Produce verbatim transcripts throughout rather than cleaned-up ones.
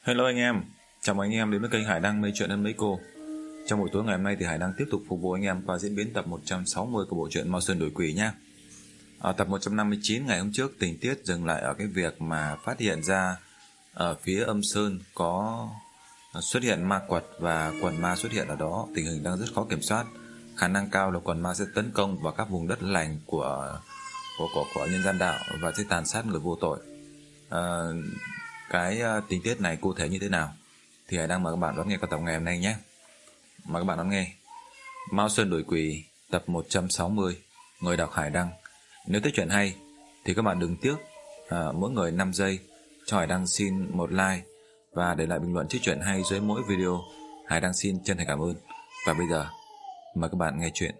Hello anh em, chào mừng anh em đến với kênh Hải Đăng Mây Chuyện Ân Mấy Cô. Trong buổi tối ngày hôm nay thì Hải Đăng tiếp tục phục vụ anh em qua diễn biến tập một trăm sáu mươi của bộ truyện Mao Sơn Đổi Quỷ nha. Ở tập một trăm năm mươi chín ngày hôm trước, tình tiết dừng lại ở cái việc mà phát hiện ra ở phía âm sơn có xuất hiện ma quật và quần ma xuất hiện ở đó. Tình hình đang rất khó kiểm soát, khả năng cao là quần ma sẽ tấn công vào các vùng đất lành của của của, của nhân gian đạo và sẽ tàn sát người vô tội. À, cái uh, tình tiết này cụ thể như thế nào thì Hải đang mời các bạn đón nghe qua tập ngày hôm nay nhé. Mời các bạn đón nghe Mao Sơn Đổi Quỷ tập một trăm sáu mươi, người đọc Hải Đăng. Nếu thấy chuyện hay thì các bạn đừng tiếc uh, mỗi người năm giây cho Hải Đăng xin một like và để lại bình luận trước chuyện hay dưới mỗi video. Hải Đăng xin chân thành cảm ơn. Và bây giờ mời các bạn nghe chuyện.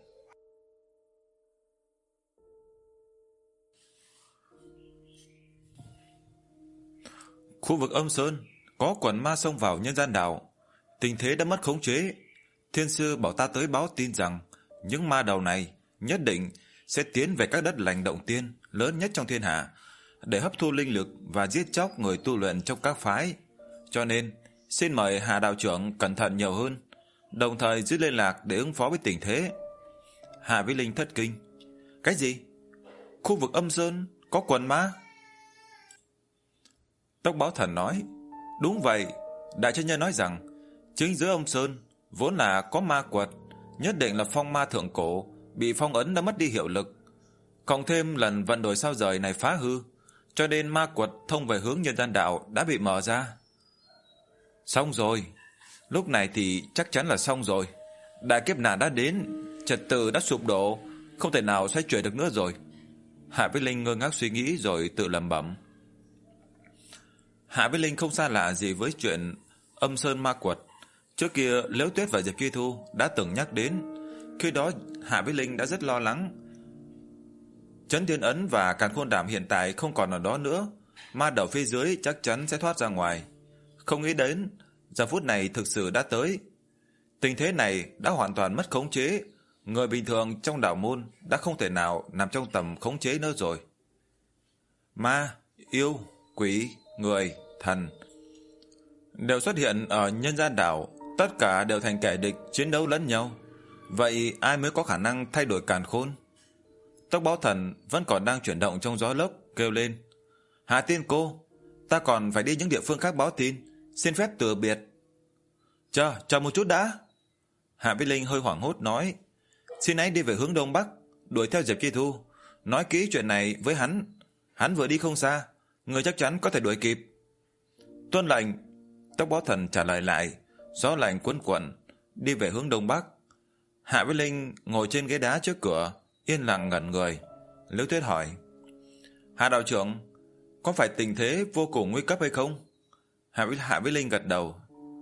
Khu vực âm sơn có quần ma xông vào nhân gian đảo, tình thế đã mất khống chế. Thiên sư bảo ta tới báo tin rằng những ma đầu này nhất định sẽ tiến về các đất lành động tiên lớn nhất trong thiên hạ để hấp thu linh lực và giết chóc người tu luyện trong các phái. Cho nên xin mời Hà đạo trưởng cẩn thận nhiều hơn, đồng thời giữ liên lạc để ứng phó với tình thế. Hà Vĩ Linh thất kinh. Cái gì? Khu vực âm sơn có quần ma? Tốc Báo Thần nói, đúng vậy, đại chân nhân nói rằng chính giữa âm sơn vốn là có ma quật, nhất định là phong ma thượng cổ bị phong ấn đã mất đi hiệu lực, cộng thêm lần vận đổi sao rời này phá hư, cho nên ma quật thông về hướng nhân gian đạo đã bị mở ra. Xong rồi, lúc này thì chắc chắn là xong rồi. Đại kiếp nạn đã đến, trật tự đã sụp đổ, không thể nào xoay chuyển được nữa rồi. Hạ Vĩ Linh ngơ ngác suy nghĩ rồi tự lẩm bẩm. Hạ Vĩ Linh không xa lạ gì với chuyện âm sơn ma quật. Trước kia Liễu Tuyết và Diệp Chi Thu đã từng nhắc đến. Khi đó Hạ Vĩ Linh đã rất lo lắng. Chấn Thiên Ấn và Càn Khôn Đàm hiện tại không còn ở đó nữa, ma đầu phía dưới chắc chắn sẽ thoát ra ngoài. Không nghĩ đến giờ phút này thực sự đã tới. Tình thế này đã hoàn toàn mất khống chế. Người bình thường trong đạo môn đã không thể nào nằm trong tầm khống chế nữa rồi. Ma, yêu, quỷ, người, thần đều xuất hiện ở nhân gian đảo, tất cả đều thành kẻ địch chiến đấu lẫn nhau. Vậy ai mới có khả năng thay đổi càn khôn? Tốc Báo Thần vẫn còn đang chuyển động trong gió lốc, kêu lên. Hà Tiên cô, ta còn phải đi những địa phương khác báo tin, xin phép từ biệt. Chờ, chờ một chút đã. Hạ Vĩ Linh hơi hoảng hốt nói. Xin hãy đi về hướng đông bắc, đuổi theo Diệp Chi Thu, nói kỹ chuyện này với hắn. Hắn vừa đi không xa, người chắc chắn có thể đuổi kịp. Tuân lệnh. Tốc Báo Thần trả lời lại. Gió lạnh cuốn quẩn, đi về hướng đông bắc. Hạ Vĩ Linh ngồi trên ghế đá trước cửa, yên lặng ngẩn người. Liễu Tuyết hỏi, Hạ đạo trưởng, có phải tình thế vô cùng nguy cấp hay không? Hạ Vĩ, Hạ Vĩ Linh gật đầu.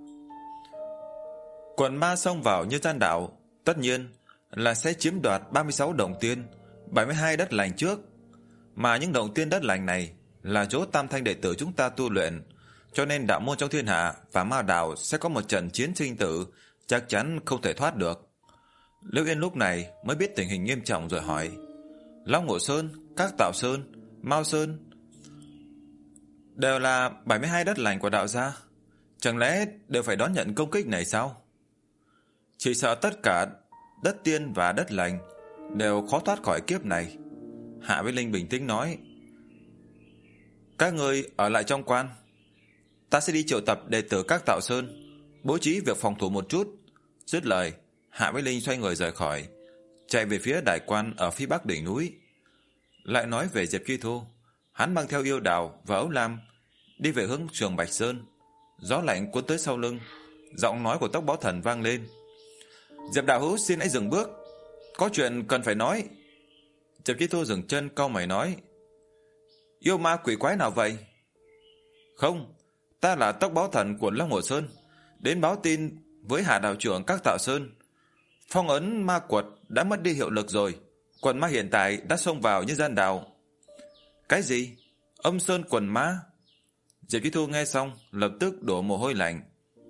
Quần ma xông vào nhân gian đảo, tất nhiên là sẽ chiếm đoạt ba mươi sáu đồng tiên, bảy mươi hai đất lành trước. Mà những đồng tiên đất lành này là chỗ tam thanh đệ tử chúng ta tu luyện, cho nên đạo môn trong thiên hạ và ma đạo sẽ có một trận chiến sinh tử, chắc chắn không thể thoát được. Liễu Yên lúc này mới biết tình hình nghiêm trọng rồi hỏi, Long Ngộ Sơn, Các Tạo Sơn, Mao Sơn đều là bảy mươi hai đất lành của đạo gia, chẳng lẽ đều phải đón nhận công kích này sao? Chỉ sợ tất cả đất tiên và đất lành đều khó thoát khỏi kiếp này. Hạ Vĩ Linh bình tĩnh nói, các người ở lại trong quan, ta sẽ đi triệu tập đệ tử Các Tạo Sơn, bố trí việc phòng thủ một chút. Dứt lời, Hạ Vĩ Linh xoay người rời khỏi, chạy về phía đại quan ở phía bắc đỉnh núi. Lại nói về Diệp Chi Thu, hắn mang theo Yêu Đào và Ấu Lam đi về hướng Trường Bạch Sơn. Gió lạnh cuốn tới sau lưng, giọng nói của Tốc Báo Thần vang lên. Diệp đạo hữu xin hãy dừng bước, có chuyện cần phải nói. Diệp Chi Thu dừng chân cau mày nói, yêu ma quỷ quái nào vậy? Không, ta là Tốc Báo Thần của Long Hồ Sơn, đến báo tin với Hà đạo trưởng Các Tạo Sơn. Phong ấn ma quật đã mất đi hiệu lực rồi, quần ma hiện tại đã xông vào nhân gian đảo. Cái gì? Âm sơn quần ma? Diệp Chi Thu nghe xong lập tức đổ mồ hôi lạnh.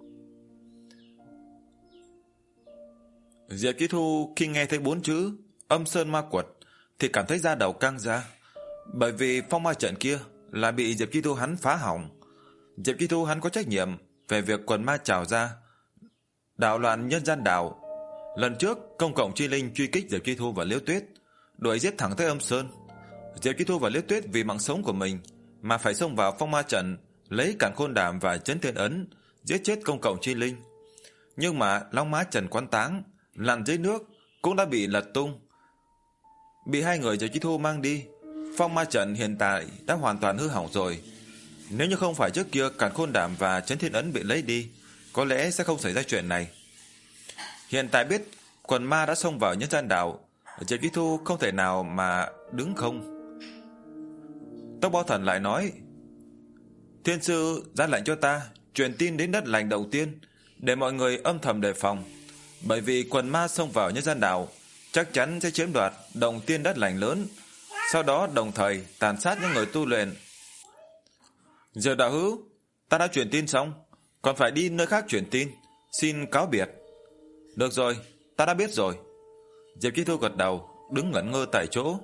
Diệp Chi Thu khi nghe thấy bốn chữ âm sơn ma quật thì cảm thấy da đầu căng ra, bởi vì phong ma trận kia là bị Diệp Chi Thu hắn phá hỏng. Diệp Chi Thu hắn có trách nhiệm về việc quần ma trào ra, đảo loạn nhân gian đảo. Lần trước công cộng chi linh truy kích Diệp Chi Thu và Liễu Tuyết, đuổi giết thẳng tới Âm Sơn. Diệp Chi Thu và Liễu Tuyết vì mạng sống của mình mà phải xông vào phong ma trận, lấy Càn Khôn Đàm và Chấn Thiên Ấn giết chết công cộng chi linh. Nhưng mà Long Mã Trần Quán Táng lặn dưới nước cũng đã bị lật tung, bị hai người Diệp Chi Thu mang đi. Phong ma trận hiện tại đã hoàn toàn hư hỏng rồi. Nếu như không phải trước kia Càn Khôn Đàm và Chấn Thiên Ấn bị lấy đi, có lẽ sẽ không xảy ra chuyện này. Hiện tại biết quần ma đã xông vào nhân gian đảo, Diệp Chi Thu không thể nào mà đứng không. Tốc Bao Thần lại nói: Thiên sư ra lệnh cho ta truyền tin đến đất lành đầu tiên, để mọi người âm thầm đề phòng, bởi vì quần ma xông vào nhân gian đảo chắc chắn sẽ chiếm đoạt động tiên đất lành lớn, sau đó đồng thời tàn sát những người tu luyện. Giờ đạo hữu, ta đã truyền tin xong, còn phải đi nơi khác truyền tin, xin cáo biệt. Được rồi, ta đã biết rồi. Diệp Chi Thu gật đầu, đứng ngẩn ngơ tại chỗ.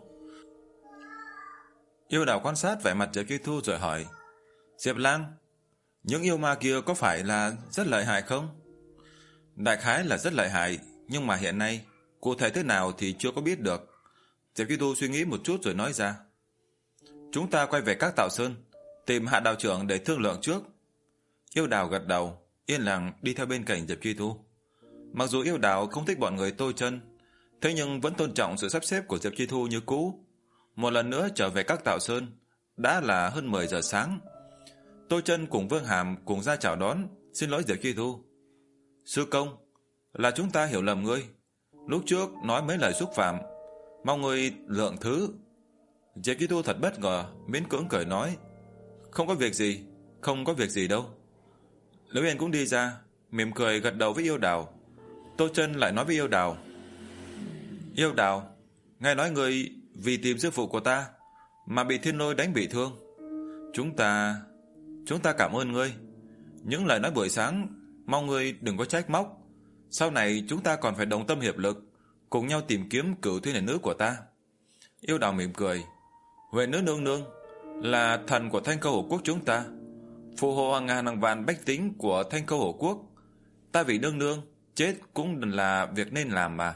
Yêu Đào quan sát vẻ mặt Diệp Chi Thu rồi hỏi: Diệp Lang, những yêu ma kia có phải là rất lợi hại không? Đại khái là rất lợi hại, nhưng mà hiện nay cụ thể thế nào thì chưa có biết được. Diệp Chi Thu suy nghĩ một chút rồi nói ra: Chúng ta quay về Các Tạo Sơn, tìm Hạ đạo trưởng để thương lượng trước. Yêu Đào gật đầu, yên lặng đi theo bên cạnh Diệp Chi Thu. Mặc dù Yêu Đào không thích bọn người Tô Chân, thế nhưng vẫn tôn trọng sự sắp xếp của Diệp Chi Thu như cũ. Một lần nữa trở về Các Tạo Sơn, đã là hơn mười giờ sáng. Tô Chân cùng Vương Hàm cùng ra chào đón, xin lỗi Diệp Chi Thu. Sư công, là chúng ta hiểu lầm ngươi, lúc trước nói mấy lời xúc phạm, mong ngươi lượng thứ. Diệp Chi Thu thật bất ngờ, miễn cưỡng cười nói: Không có việc gì, không có việc gì đâu. Liễu Yên cũng đi ra, mỉm cười gật đầu với Yêu Đào. Tô Chân lại nói với Yêu Đào: Yêu Đào, nghe nói ngươi vì tìm sư phụ của ta mà bị thiên lôi đánh bị thương. Chúng ta... Chúng ta cảm ơn ngươi. Những lời nói buổi sáng, mong ngươi đừng có trách móc. Sau này chúng ta còn phải đồng tâm hiệp lực, cùng nhau tìm kiếm cửu thiên nữ của ta. Yêu Đào mỉm cười: Huệ nữ nương nương là thần của Thanh Câu Hổ Quốc chúng ta, phù hộ hàng ngàn hàng vạn bách tính của Thanh Câu Hổ Quốc. Ta vì nương nương chết cũng là việc nên làm mà.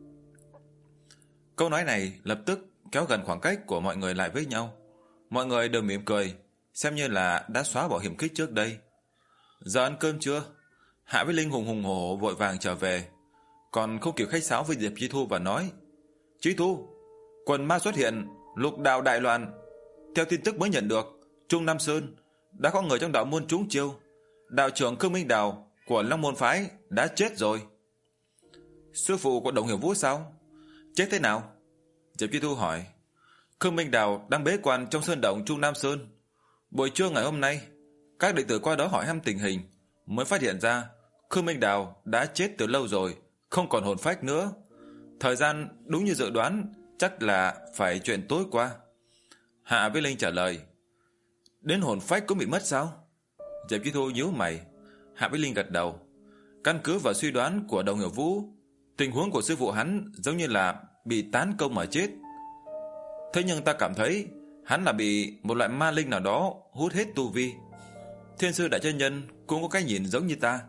Câu nói này lập tức kéo gần khoảng cách của mọi người lại với nhau. Mọi người đều mỉm cười, xem như là đã xóa bỏ hiểm khích trước đây. Giờ ăn cơm chưa? Hạ với Linh hùng hùng hổ hổ vội vàng trở về, còn không kịp khách sáo với Diệp Chi Thu và nói: Chi Thu, quần ma xuất hiện, lục đạo đại loạn. Theo tin tức mới nhận được, Trung Nam Sơn đã có người trong đạo môn trúng chiêu. Đạo trưởng Khương Minh Đào của Long Môn Phái đã chết rồi. Sư phụ của Đồng Hiểu Vũ sao? Chết thế nào? Diệp Chi Thu hỏi. Khương Minh Đào đang bế quan trong sơn động Trung Nam Sơn. Buổi trưa ngày hôm nay, các đệ tử qua đó hỏi thăm tình hình, mới phát hiện ra Khương Minh Đào đã chết từ lâu rồi, không còn hồn phách nữa. Thời gian đúng như dự đoán, chắc là phải chuyện tối qua. Hạ với Linh trả lời. Đến hồn phách cũng bị mất sao? Diệp Chi Thu nhíu mày. Hạ với Linh gật đầu. Căn cứ vào suy đoán của Đồng Hiểu Vũ, tình huống của sư phụ hắn giống như là bị tán công mà chết. Thế nhưng ta cảm thấy hắn là bị một loại ma linh nào đó hút hết tu vi. Thiên sư đại chân nhân cũng có cái nhìn giống như ta.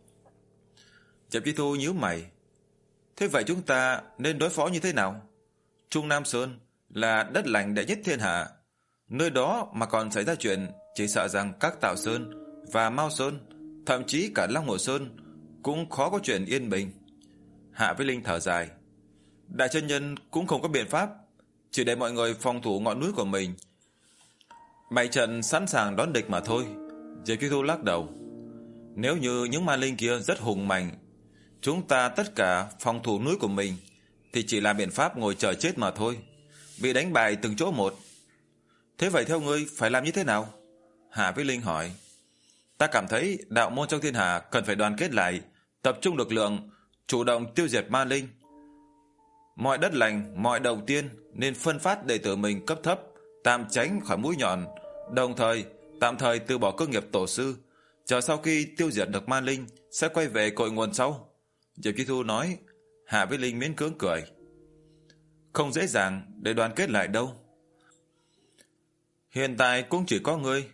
Diệp Chi Thu nhíu mày. Thế vậy chúng ta nên đối phó như thế nào? Trung Nam Sơn là đất lành đệ nhất thiên hạ, nơi đó mà còn xảy ra chuyện, chỉ sợ rằng Các Tạo Sơn và Mao Sơn, thậm chí cả Long Hồ Sơn cũng khó có chuyện yên bình. Hạ với Linh thở dài. Đại chân nhân cũng không có biện pháp, chỉ để mọi người phòng thủ ngọn núi của mình, bày trận sẵn sàng đón địch mà thôi. Diệp Chi Thu lắc đầu. Nếu như những ma linh kia rất hùng mạnh, chúng ta tất cả phòng thủ núi của mình thì chỉ là biện pháp ngồi chờ chết mà thôi, bị đánh bại từng chỗ một. Thế vậy theo ngươi phải làm như thế nào? Hạ với Linh hỏi. Ta cảm thấy đạo môn trong thiên hạ cần phải đoàn kết lại, tập trung lực lượng, chủ động tiêu diệt ma linh. Mọi đất lành, mọi đầu tiên nên phân phát đệ tử mình cấp thấp, tạm tránh khỏi mũi nhọn, đồng thời tạm thời từ bỏ cơ nghiệp tổ sư, chờ sau khi tiêu diệt được ma linh sẽ quay về cội nguồn sau. Diệp Chi Thu nói. Hạ với Linh miễn cưỡng cười. Không dễ dàng để đoàn kết lại đâu. Hiện tại cũng chỉ có ngươi,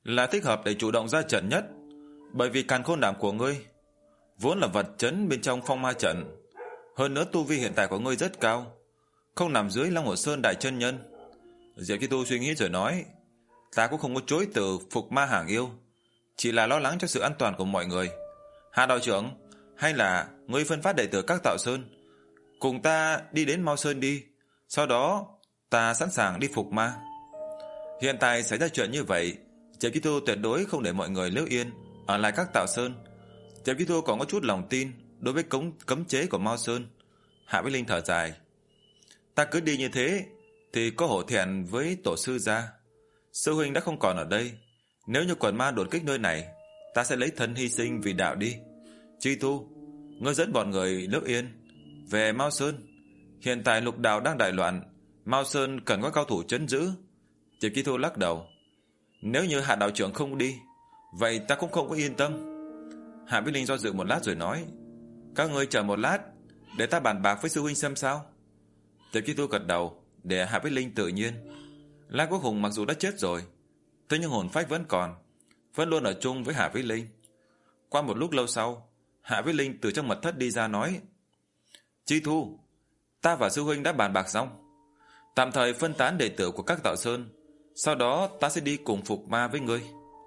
là thích hợp để chủ động ra trận nhất, bởi vì càn khôn đảm của ngươi vốn là vật chấn bên trong phong ma trận. Hơn nữa tu vi hiện tại của ngươi rất cao, không nằm dưới Long Hồ Sơn đại chân nhân. Diệp Chi Tu suy nghĩ rồi nói, ta cũng không có chối từ phục ma hàng yêu, chỉ là lo lắng cho sự an toàn của mọi người. Hạ đạo trưởng, hay là ngươi phân phát đệ tử các Tạo Sơn cùng ta đi đến Mao Sơn đi, sau đó ta sẵn sàng đi phục ma. Hiện tại xảy ra chuyện như vậy, Diệp Chi Tu tuyệt đối không để mọi người Liễu Yên ở lại các Tạo Sơn. Diệp Chi Tu còn có chút lòng tin đối với cống cấm chế của Mao Sơn. Hạ Vĩ Linh thở dài, ta cứ đi như thế thì có hổ thẹn với tổ sư gia. Sư huynh đã không còn ở đây, nếu như quần ma đột kích nơi này, ta sẽ lấy thân hy sinh vì đạo đi. Chi Tu, ngươi dẫn bọn người Liễu Yên về Mao Sơn. Hiện tại lục đạo đang đại loạn, Mao Sơn cần có cao thủ trấn giữ. Diệp Chi Tu lắc đầu, nếu như Hạ đạo trưởng không đi, vậy ta cũng không có yên tâm. Hạ Vĩ Linh do dự một lát rồi nói, các ngươi chờ một lát, để ta bàn bạc với sư huynh xem sao. Diệp Chi Tu gật đầu, để Hạ Vĩ Linh tự nhiên. Lan Quốc Hùng mặc dù đã chết rồi, thế nhưng hồn phách vẫn còn, vẫn luôn ở chung với Hạ Vĩ Linh. Qua một lúc lâu sau, Hạ Vĩ Linh từ trong mật thất đi ra nói, Chi Tu, ta và sư huynh đã bàn bạc xong, tạm thời phân tán đệ tử của các Tạo Sơn, sau đó ta sẽ đi cùng phục ma với ngươi.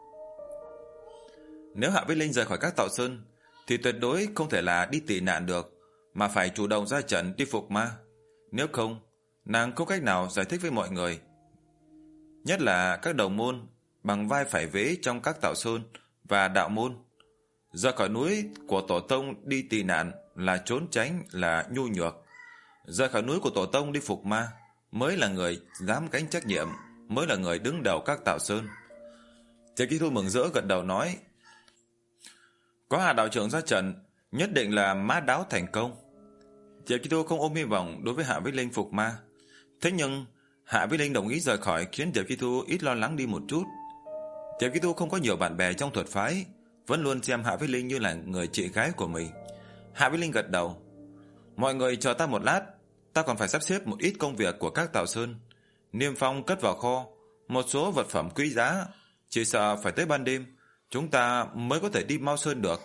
Nếu Hạ Vĩ Linh rời khỏi các Tạo Sơn thì tuyệt đối không thể là đi tị nạn được, mà phải chủ động ra trận đi phục ma. Nếu không, nàng không cách nào giải thích với mọi người, nhất là các đồng môn bằng vai phải vế trong các Tạo Sơn và đạo môn. Rời khỏi núi của tổ tông đi tị nạn là trốn tránh, là nhu nhược. Rời khỏi núi của tổ tông đi phục ma mới là người dám gánh trách nhiệm, mới là người đứng đầu các Tạo Sơn. Diệp Chi Thu mừng rỡ gật đầu nói, có Hạ đạo trưởng ra trận, nhất định là mã đáo thành công. Diệp Chi Thu không ôm hy vọng đối với Hạ Vĩ Linh phục ma, thế nhưng Hạ Vĩ Linh đồng ý rời khỏi khiến Diệp Chi Thu ít lo lắng đi một chút. Diệp Chi Thu không có nhiều bạn bè trong thuật phái, vẫn luôn xem Hạ Vĩ Linh như là người chị gái của mình. Hạ Vĩ Linh gật đầu, mọi người chờ ta một lát, ta còn phải sắp xếp một ít công việc của các Tạo Sơn. Niêm phong cất vào kho một số vật phẩm quý giá, chỉ sợ phải tới ban đêm chúng ta mới có thể đi Mao Sơn được.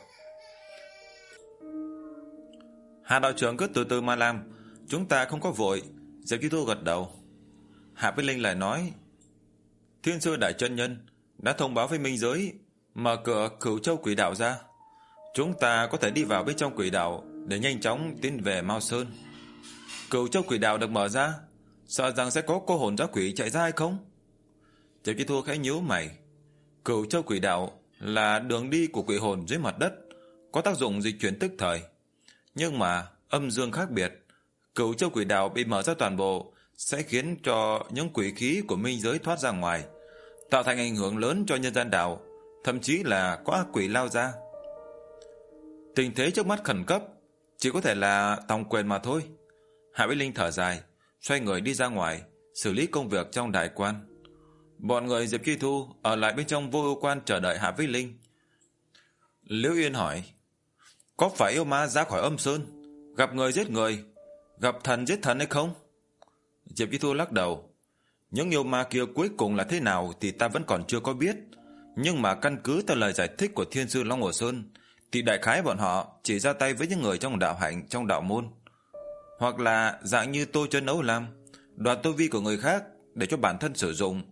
Hạ đạo trưởng cứ từ từ mà làm, chúng ta không có vội. Diệp Chi Thu gật đầu. Hạ Vĩ Linh lại nói, Thiên Sư Đại Chân Nhân đã thông báo với minh giới mở cửa Cửu Châu Quỷ Đạo ra, chúng ta có thể đi vào bên trong quỷ đạo để nhanh chóng tiến về Mao Sơn. Cửu Châu Quỷ Đạo được mở ra, sợ rằng sẽ có cô hồn dã quỷ chạy ra hay không? Diệp Chi Thu khẽ nhíu mày. Cửu Châu Quỷ Đạo là đường đi của quỷ hồn dưới mặt đất, có tác dụng dịch chuyển tức thời. Nhưng mà âm dương khác biệt, Cửu Châu Quỷ Đạo bị mở ra toàn bộ sẽ khiến cho những quỷ khí của minh giới thoát ra ngoài, tạo thành ảnh hưởng lớn cho nhân gian đạo, thậm chí là có ác quỷ lao ra. Tình thế trước mắt khẩn cấp, chỉ có thể là tòng quyền mà thôi. Hạ Vĩ Linh thở dài, xoay người đi ra ngoài xử lý công việc trong đại quan. Bọn người Diệp Chi Thu ở lại bên trong Vô Ưu Quan chờ đợi Hạ Vĩ Linh. Liễu Yên hỏi, có phải yêu ma ra khỏi âm sơn, gặp người giết người, gặp thần giết thần hay không? Diệp Chi Thu lắc đầu, những yêu ma kia cuối cùng là thế nào thì ta vẫn còn chưa có biết, nhưng mà căn cứ theo lời giải thích của Thiên Sư Long Hồ Sơn thì đại khái bọn họ chỉ ra tay với những người trong đạo hạnh, trong đạo môn, hoặc là dạng như Tô Chân Ấu Lam, đoạt tu vi của người khác để cho bản thân sử dụng,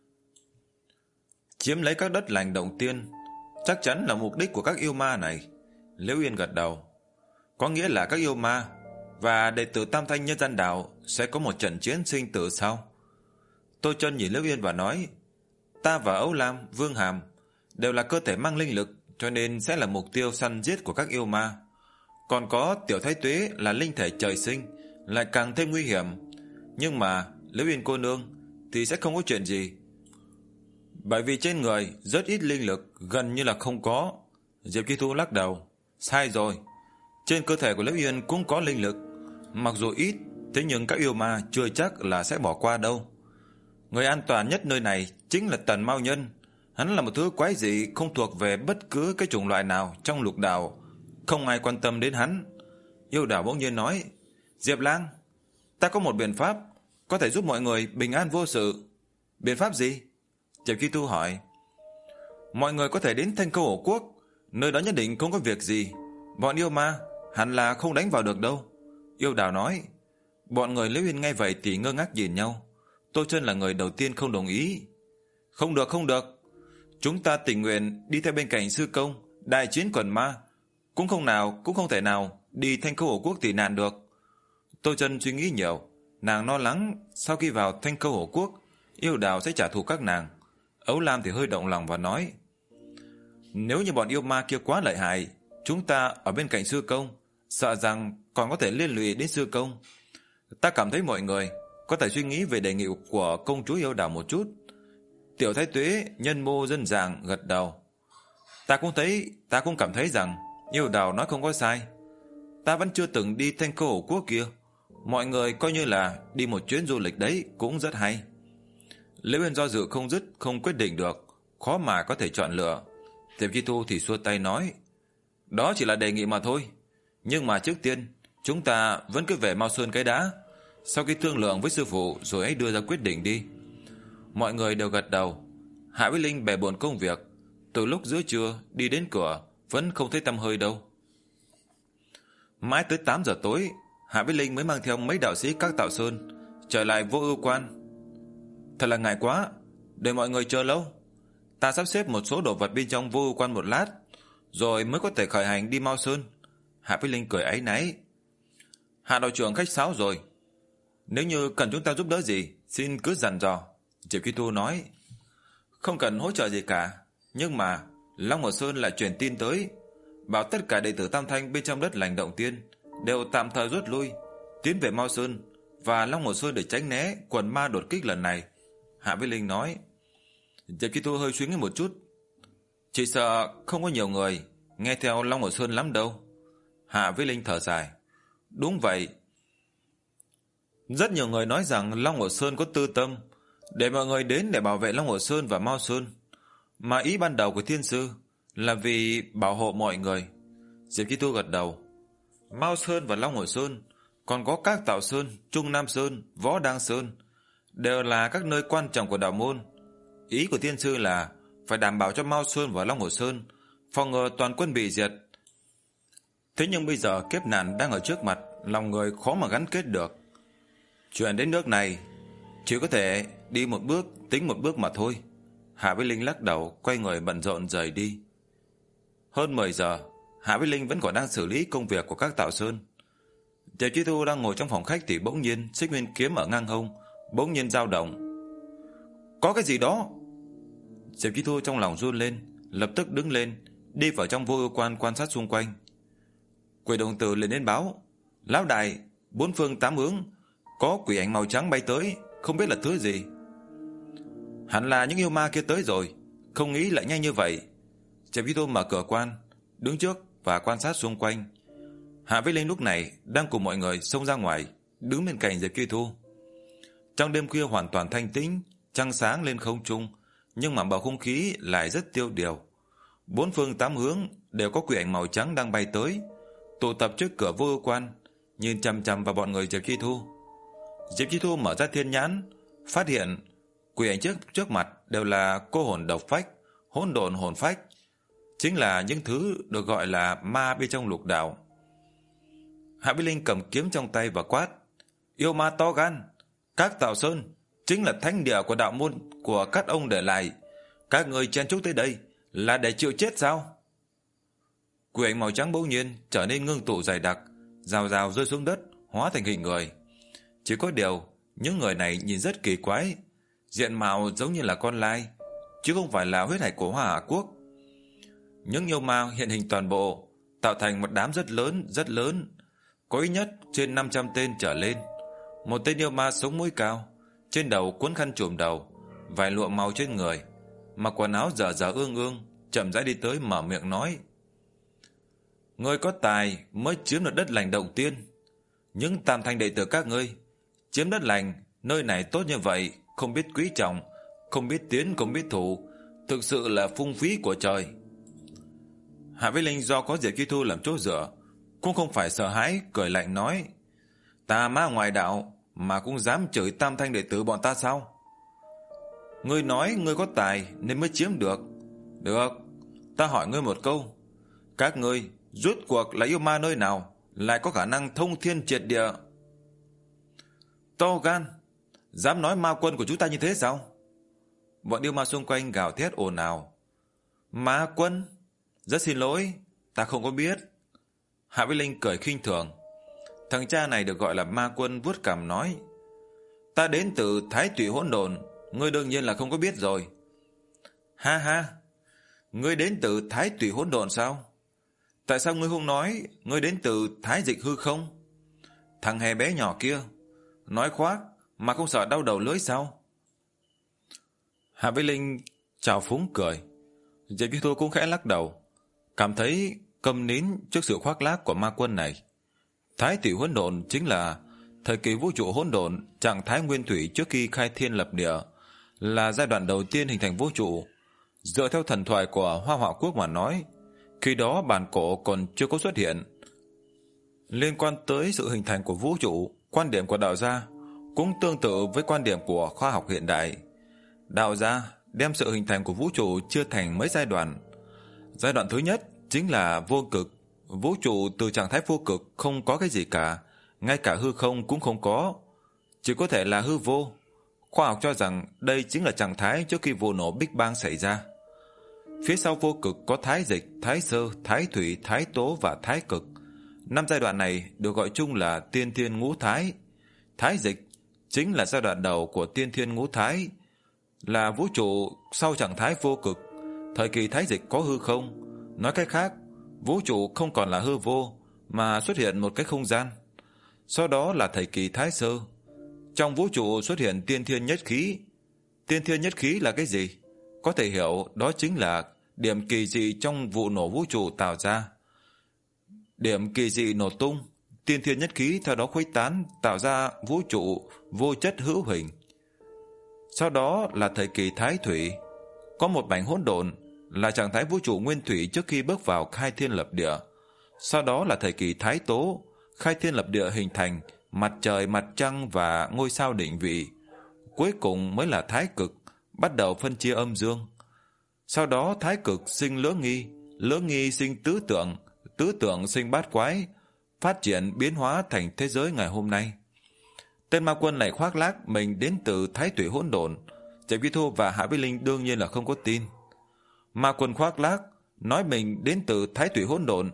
chiếm lấy các đất lành động tiên. Chắc chắn là mục đích của các yêu ma này. Liễu Yên gật đầu, có nghĩa là các yêu ma và đệ tử Tam Thanh Nhân Gian Đạo sẽ có một trận chiến sinh tử sao? Tô Chân nhìn Liễu Yên và nói, ta và Ấu Lam, Vương Hàm đều là cơ thể mang linh lực, cho nên sẽ là mục tiêu săn giết của các yêu ma. Còn có Tiểu Thái Tuế là linh thể trời sinh, lại càng thêm nguy hiểm. Nhưng mà Liễu Yên cô nương thì sẽ không có chuyện gì, bởi vì trên người rất ít linh lực, gần như là không có. Diệp Chi Thu lắc đầu, sai rồi, trên cơ thể của Liễu Yên cũng có linh lực, mặc dù ít, thế nhưng các yêu ma chưa chắc là sẽ bỏ qua đâu. Người an toàn nhất nơi này chính là Tần Mao Nhân. Hắn là một thứ quái dị không thuộc về bất cứ cái chủng loại nào trong lục đạo, không ai quan tâm đến hắn. Yêu Đảo bỗng nhiên nói, Diệp Lang, ta có một biện pháp có thể giúp mọi người bình an vô sự. Biện pháp gì? Diệp Chi Tu hỏi. Mọi người có thể đến Thanh Câu Hổ Quốc, nơi đó nhất định không có việc gì. Bọn yêu ma hẳn là không đánh vào được đâu. Yêu Đào nói. Bọn người Liễu Uyên nghe vậy thì ngơ ngác nhìn nhau. Tô Chân là người đầu tiên không đồng ý. Không được, không được. Chúng ta tình nguyện đi theo bên cạnh sư công, đại chiến quần ma. Cũng không nào, cũng không thể nào đi Thanh Câu Hổ Quốc tị nạn được. Tô Chân suy nghĩ nhiều. Nàng lo lắng sau khi vào Thanh Câu Hổ Quốc, Yêu Đào sẽ trả thù các nàng. Ấu Lam thì hơi động lòng và nói, nếu như bọn yêu ma kia quá lợi hại, chúng ta ở bên cạnh sư công, sợ rằng còn có thể liên lụy đến sư công. Ta cảm thấy mọi người có thể suy nghĩ về đề nghị của công chúa Yêu Đào một chút. Tiểu Thái Tuế nhân mô dân dạng gật đầu. Ta cũng thấy, ta cũng cảm thấy rằng Yêu Đào nói không có sai. Ta vẫn chưa từng đi Thanh Câu Hổ Quốc kia. Mọi người coi như là đi một chuyến du lịch đấy cũng rất hay. Liễu Uyên do dự không dứt, không quyết định được, khó mà có thể chọn lựa. Diệp Chi Thu thì xua tay nói, đó chỉ là đề nghị mà thôi. Nhưng mà trước tiên chúng ta vẫn cứ về Mao Sơn cái đã. Sau khi thương lượng với sư phụ rồi ấy đưa ra quyết định đi. Mọi người đều gật đầu. Hạ Vĩ Linh bề bộn công việc, từ lúc giữa trưa đi đến cửa vẫn không thấy tăm hơi đâu. Mãi tới tám giờ tối, Hạ Vĩ Linh mới mang theo mấy đạo sĩ các Tạo Sơn trở lại Vô Ưu Quan. Thật là ngại quá, để mọi người chờ lâu. Ta sắp xếp một số đồ vật bên trong Vô Ưu Quan một lát, rồi mới có thể khởi hành đi Mao Sơn. Hạ Vĩ Linh cười áy náy. Hạ đạo trưởng khách sáo rồi. Nếu như cần chúng ta giúp đỡ gì, xin cứ dặn dò. Diệp Kỳ Thu nói. Không cần hỗ trợ gì cả, nhưng mà Long Hồ Sơn lại truyền tin tới, bảo tất cả đệ tử Tam Thanh bên trong đất Lành Động Tiên đều tạm thời rút lui, tiến về Mao Sơn và Long Hồ Sơn để tránh né quần ma đột kích lần này. Hạ Vĩ Linh nói. Diệp Kỳ Thu hơi suy nghĩ một chút. Chỉ sợ không có nhiều người nghe theo Long Hồ Sơn lắm đâu. Hạ Vĩ Linh thở dài. Đúng vậy. Rất nhiều người nói rằng Long Hồ Sơn có tư tâm, để mọi người đến để bảo vệ Long Hồ Sơn và Mao Sơn. Mà ý ban đầu của Thiên Sư là vì bảo hộ mọi người. Diệp Chi Thu gật đầu. Mao Sơn và Long Hồ Sơn, còn có các Tạo Sơn, Trung Nam Sơn, Võ Đăng Sơn, đều là các nơi quan trọng của đạo môn. Ý của Thiên Sư là phải đảm bảo cho Mao Sơn và Long Hồ Sơn phòng ngừa toàn quân bị diệt. Thế nhưng bây giờ kiếp nạn đang ở trước mặt, lòng người khó mà gắn kết được. Chuyện đến nước này chỉ có thể đi một bước tính một bước mà thôi. Hạ Vĩ Linh lắc đầu, quay người bận rộn rời đi. Hơn mười giờ, Hạ Vĩ Linh vẫn còn đang xử lý công việc của các Tạo Sơn. Diệp Chi Thu đang ngồi trong phòng khách thì bỗng nhiên xích nguyên kiếm ở ngang hông bỗng nhiên dao động. Có cái gì đó? Diệp Chi Thu trong lòng run lên, lập tức đứng lên, đi vào trong Vô Ưu Quan quan sát xung quanh. Quỷ đồng tử lên đến báo, lão đại, bốn phương tám hướng có quỷ ảnh màu trắng bay tới, không biết là thứ gì. Hẳn là những yêu ma kia tới rồi, không nghĩ lại nhanh như vậy. Diệp Chi Thu mở cửa quan, đứng trước và quan sát xung quanh. Hạ Vĩ Linh lúc này đang cùng mọi người xông ra ngoài, đứng bên cạnh Diệp Chi Thu. Trong đêm khuya hoàn toàn thanh tĩnh, trăng sáng lên không trung, nhưng mà bầu không khí lại rất tiêu điều. Bốn phương tám hướng đều có quỷ ảnh màu trắng đang bay tới, tụ tập trước cửa Vô Ưu Quan, nhìn chằm chằm vào bọn người Diệp Chi Thu. Diệp Chi Thu mở ra thiên nhãn, phát hiện quỷ ảnh trước trước mặt đều là cô hồn độc phách, hỗn độn hồn phách, chính là những thứ được gọi là ma bên trong lục đạo. Hạ Vĩ Linh cầm kiếm trong tay và quát: "Yêu ma to gan, các Tạo Sơn chính là thánh địa của đạo môn của các ông để lại, các người chen chúc tới đây là để chịu chết sao?" Quỷ ảnh màu trắng bỗng nhiên trở nên ngưng tụ dày đặc, rào rào rơi xuống đất, hóa thành hình người. Chỉ có điều, những người này nhìn rất kỳ quái, diện mạo giống như là con lai, chứ không phải là huyết hải của Hoa Hạ Quốc. Những yêu ma hiện hình toàn bộ, tạo thành một đám rất lớn, rất lớn, có ít nhất trên năm trăm tên trở lên. Một tên yêu ma sống mũi cao, trên đầu cuốn khăn trùm đầu, vải lụa màu trên người, mặc quần áo dở dở ương ương, chậm rãi đi tới mở miệng nói: "Ngươi có tài mới chiếm được đất Lành Động Tiên. Những tam thanh đệ tử các ngươi chiếm đất lành, nơi này tốt như vậy, không biết quý trọng, không biết tiến, không biết thủ, thực sự là phung phí của trời." Hạ Vĩ Linh do có Diệp Chi Thu làm chỗ dựa, cũng không phải sợ hãi, cười lạnh nói: "Tà ma ngoài đạo mà cũng dám chửi tam thanh đệ tử bọn ta sao? Ngươi nói ngươi có tài nên mới chiếm được, Được, ta hỏi ngươi một câu. Các ngươi rốt cuộc là yêu ma nơi nào lại có khả năng thông thiên triệt địa? To gan, dám nói ma quân của chúng ta như thế sao? Bọn yêu ma xung quanh gào thét ồn ào. Ma quân? Rất xin lỗi, ta không có biết. Hạ Vĩ Linh cười khinh thường. Thằng cha này được gọi là ma quân vuốt cằm nói. Ta đến từ Thái Tụy Hỗn Độn, ngươi đương nhiên là không có biết rồi. Ha ha, ngươi đến từ Thái Tụy Hỗn Độn sao? Tại sao ngươi không nói ngươi đến từ Thái Dịch Hư Không? Thằng hề bé nhỏ kia, nói khoác mà không sợ đau đầu lưỡi sao? Hạ Vĩ Linh chào phúng cười. Diệp Chi Thu cũng khẽ lắc đầu, cảm thấy câm nín trước sự khoác lác của ma quân này. Thái Tụy Hỗn Độn chính là thời kỳ vũ trụ hỗn độn, trạng thái nguyên thủy trước khi khai thiên lập địa, là giai đoạn đầu tiên hình thành vũ trụ. Dựa theo thần thoại của Hoa Họa Quốc mà nói, khi đó bản cổ còn chưa có xuất hiện. Liên quan tới sự hình thành của vũ trụ, quan điểm của đạo gia cũng tương tự với quan điểm của khoa học hiện đại. Đạo gia đem sự hình thành của vũ trụ chia thành mấy giai đoạn. Giai đoạn thứ nhất chính là vô cực. Vũ trụ từ trạng thái vô cực không có cái gì cả, ngay cả hư không cũng không có, chỉ có thể là hư vô. Khoa học cho rằng đây chính là trạng thái trước khi vụ nổ Big Bang xảy ra. Phía sau vô cực có thái dịch, thái sơ, thái thủy, thái tố và thái cực. Năm giai đoạn này được gọi chung là tiên thiên ngũ thái. Thái dịch chính là giai đoạn đầu của tiên thiên ngũ thái, là vũ trụ sau trạng thái vô cực. Thời kỳ thái dịch có hư không, nói cách khác, vũ trụ không còn là hư vô mà xuất hiện một cái không gian. Sau đó là thời kỳ thái sơ. Trong vũ trụ xuất hiện tiên thiên nhất khí. Tiên thiên nhất khí là cái gì? Có thể hiểu đó chính là điểm kỳ dị trong vụ nổ vũ trụ tạo ra. Điểm kỳ dị nổ tung, tiên thiên nhất khí theo đó khuếch tán tạo ra vũ trụ vô chất hữu hình. Sau đó là thời kỳ thái thủy, có một mảnh hỗn độn, là trạng thái vũ trụ nguyên thủy trước khi bước vào khai thiên lập địa. Sau đó là thời kỳ thái tố, khai thiên lập địa hình thành mặt trời, mặt trăng và ngôi sao định vị. Cuối cùng mới là thái cực, bắt đầu phân chia âm dương. Sau đó thái cực sinh lưỡng nghi, lưỡng nghi sinh tứ tượng, tứ tượng sinh bát quái, phát triển biến hóa thành thế giới ngày hôm nay. Tên ma quân này khoác lác mình đến từ Thái Tụy Hỗn Độn. Trạch Vi Thu và Hạ Vĩ Linh đương nhiên là không có tin. Ma quân khoác lác nói mình đến từ Thái Tụy Hỗn Độn.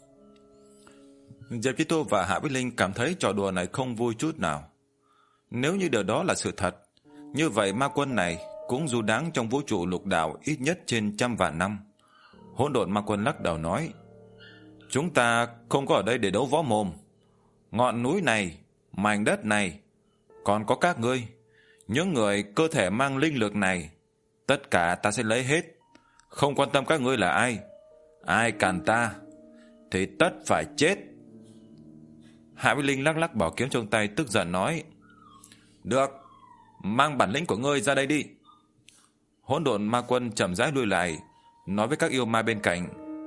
Diệp Chi Thu và Hạ Vĩ Linh cảm thấy trò đùa này không vui chút nào. Nếu như điều đó là sự thật, như vậy ma quân này cũng dù đáng trong vũ trụ lục đạo ít nhất trên trăm vạn năm. Hỗn Độn ma quân lắc đầu nói, chúng ta không có ở đây để đấu võ mồm. Ngọn núi này, mảnh đất này, còn có các ngươi, những người cơ thể mang linh lực này, tất cả ta sẽ lấy hết. Không quan tâm các ngươi là ai, ai cản ta thì tất phải chết. Hạ Vĩ Linh lắc lắc bảo kiếm trong tay, tức giận nói, được, mang bản lĩnh của ngươi ra đây đi. Hỗn Độn ma quân chậm rãi lui lại, nói với các yêu ma bên cạnh,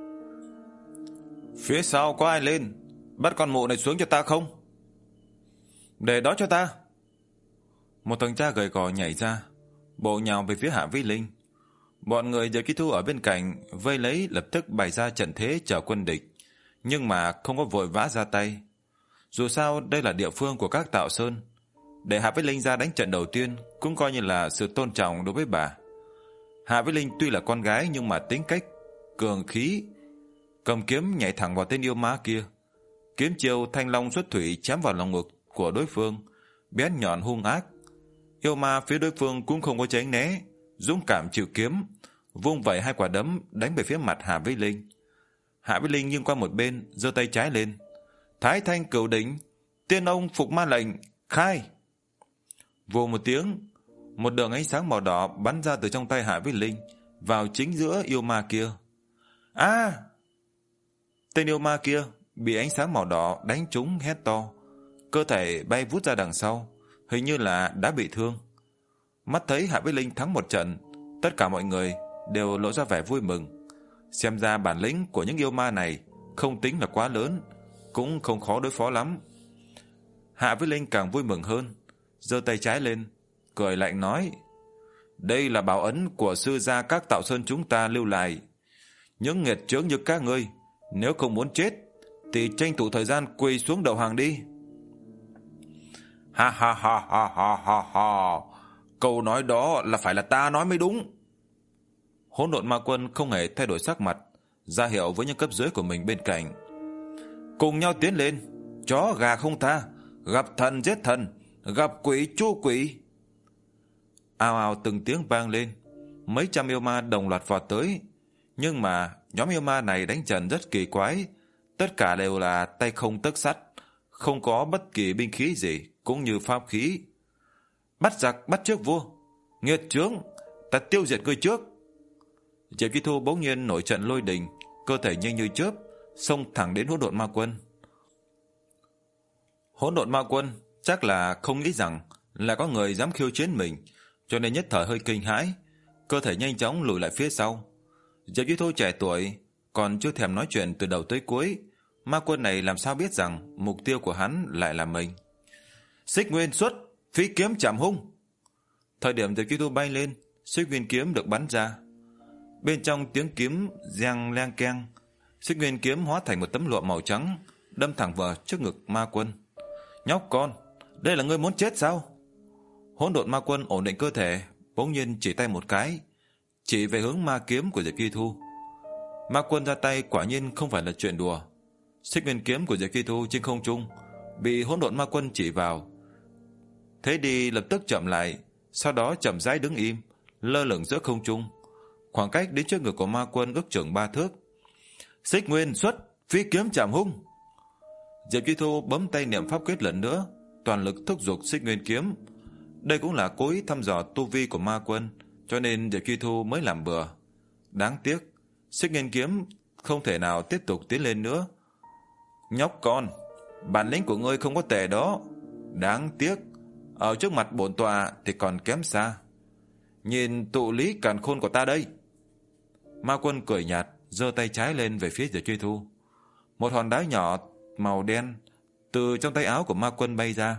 phía sau có ai lên, bắt con mụ này xuống cho ta không? Để đó cho ta. Một thằng cha gầy gò nhảy ra, bộ nhào về phía Hạ Vĩ Linh. Bọn người Diệp Chi Thu ở bên cạnh vây lấy, lập tức bày ra trận thế chờ quân địch, nhưng mà không có vội vã ra tay. Dù sao đây là địa phương của các Tạo Sơn, để Hạ Vĩ Linh ra đánh trận đầu tiên cũng coi như là sự tôn trọng đối với bà. Hạ Vĩ Linh tuy là con gái nhưng mà tính cách cường khí, cầm kiếm nhảy thẳng vào tên yêu ma kia. Kiếm chiêu thanh long xuất thủy chém vào lòng ngực của đối phương, bén nhọn hung ác. Yêu ma phía đối phương cũng không có tránh né, dũng cảm chịu kiếm, vung vẩy hai quả đấm đánh về phía mặt Hạ Vĩ Linh. Hạ Vĩ Linh nghiêng qua một bên, giơ tay trái lên, Thái Thanh Cửu Đỉnh, tiên ông phục ma lệnh, khai. Vù một tiếng, một đường ánh sáng màu đỏ bắn ra từ trong tay Hạ Vĩ Linh vào chính giữa yêu ma kia. A! À! Tên yêu ma kia bị ánh sáng màu đỏ đánh trúng hét to, cơ thể bay vút ra đằng sau, hình như là đã bị thương. Mắt thấy Hạ Vĩ Linh thắng một trận, tất cả mọi người đều lộ ra vẻ vui mừng. Xem ra bản lĩnh của những yêu ma này không tính là quá lớn, cũng không khó đối phó lắm. Hạ Vĩ Linh càng vui mừng hơn, giơ tay trái lên, cười lạnh nói, đây là bảo ấn của sư gia các Tạo Sơn chúng ta lưu lại. Những nghiệt chướng như các ngươi, nếu không muốn chết thì tranh thủ thời gian quỳ xuống đầu hàng đi. Ha ha ha ha ha ha ha. Câu nói đó là phải là ta nói mới đúng. Hỗn độn ma quân không hề thay đổi sắc mặt, ra hiệu với những cấp dưới của mình bên cạnh. Cùng nhau tiến lên, chó gà không tha, gặp thần giết thần, gặp quỷ chu quỷ. Ào ào từng tiếng vang lên, mấy trăm yêu ma đồng loạt vọt tới. Nhưng mà nhóm yêu ma này đánh trận rất kỳ quái, tất cả đều là tay không tấc sắt, không có bất kỳ binh khí gì, cũng như pháp khí. Bắt giặc bắt trước vua, nghiệt chướng, ta tiêu diệt ngươi trước. Diệp Chi Thu bỗng nhiên nổi trận lôi đình, cơ thể nhanh như chớp, xông thẳng đến hỗn độn ma quân. Hỗn độn ma quân chắc là không nghĩ rằng là có người dám khiêu chiến mình, cho nên nhất thời hơi kinh hãi, cơ thể nhanh chóng lùi lại phía sau. Diệp Chi Thu trẻ tuổi, còn chưa thèm nói chuyện từ đầu tới cuối, ma quân này làm sao biết rằng mục tiêu của hắn lại là mình. Xích Nguyên xuất, phi kiếm chạm hung. Thời điểm Diệp Chi Thu bay lên, Xích Nguyên kiếm được bắn ra. Bên trong tiếng kiếm reng leng keng, Xích Nguyên kiếm hóa thành một tấm lụa màu trắng, đâm thẳng vào trước ngực ma quân. Nhóc con, đây là ngươi muốn chết sao? Hỗn độn ma quân ổn định cơ thể, bỗng nhiên chỉ tay một cái, chỉ về hướng ma kiếm của Diệp Chi Thu. Ma quân ra tay quả nhiên không phải là chuyện đùa. Xích Nguyên kiếm của Diệp Chi Thu trên không trung bị hỗn độn ma quân chỉ vào, thế đi lập tức chậm lại, sau đó chậm rãi đứng im, lơ lửng giữa không trung, khoảng cách đến trước ngực của ma quân ước chừng ba thước. Xích Nguyên xuất, phi kiếm chạm hung. Diệp Chi Thu bấm tay niệm pháp quyết lần nữa, toàn lực thúc giục Xích Nguyên kiếm. Đây cũng là cố ý thăm dò tu vi của ma quân, cho nên Diệp Chi Thu mới làm bừa. Đáng tiếc, Xích Nguyên kiếm không thể nào tiếp tục tiến lên nữa. Nhóc con, bản lĩnh của ngươi không có tệ đó. Đáng tiếc, ở trước mặt bổn tọa thì còn kém xa. Nhìn tụ lý càn khôn của ta đây. Ma quân cười nhạt, giơ tay trái lên về phía Diệp Chi Thu. Một hòn đá nhỏ màu đen từ trong tay áo của ma quân bay ra.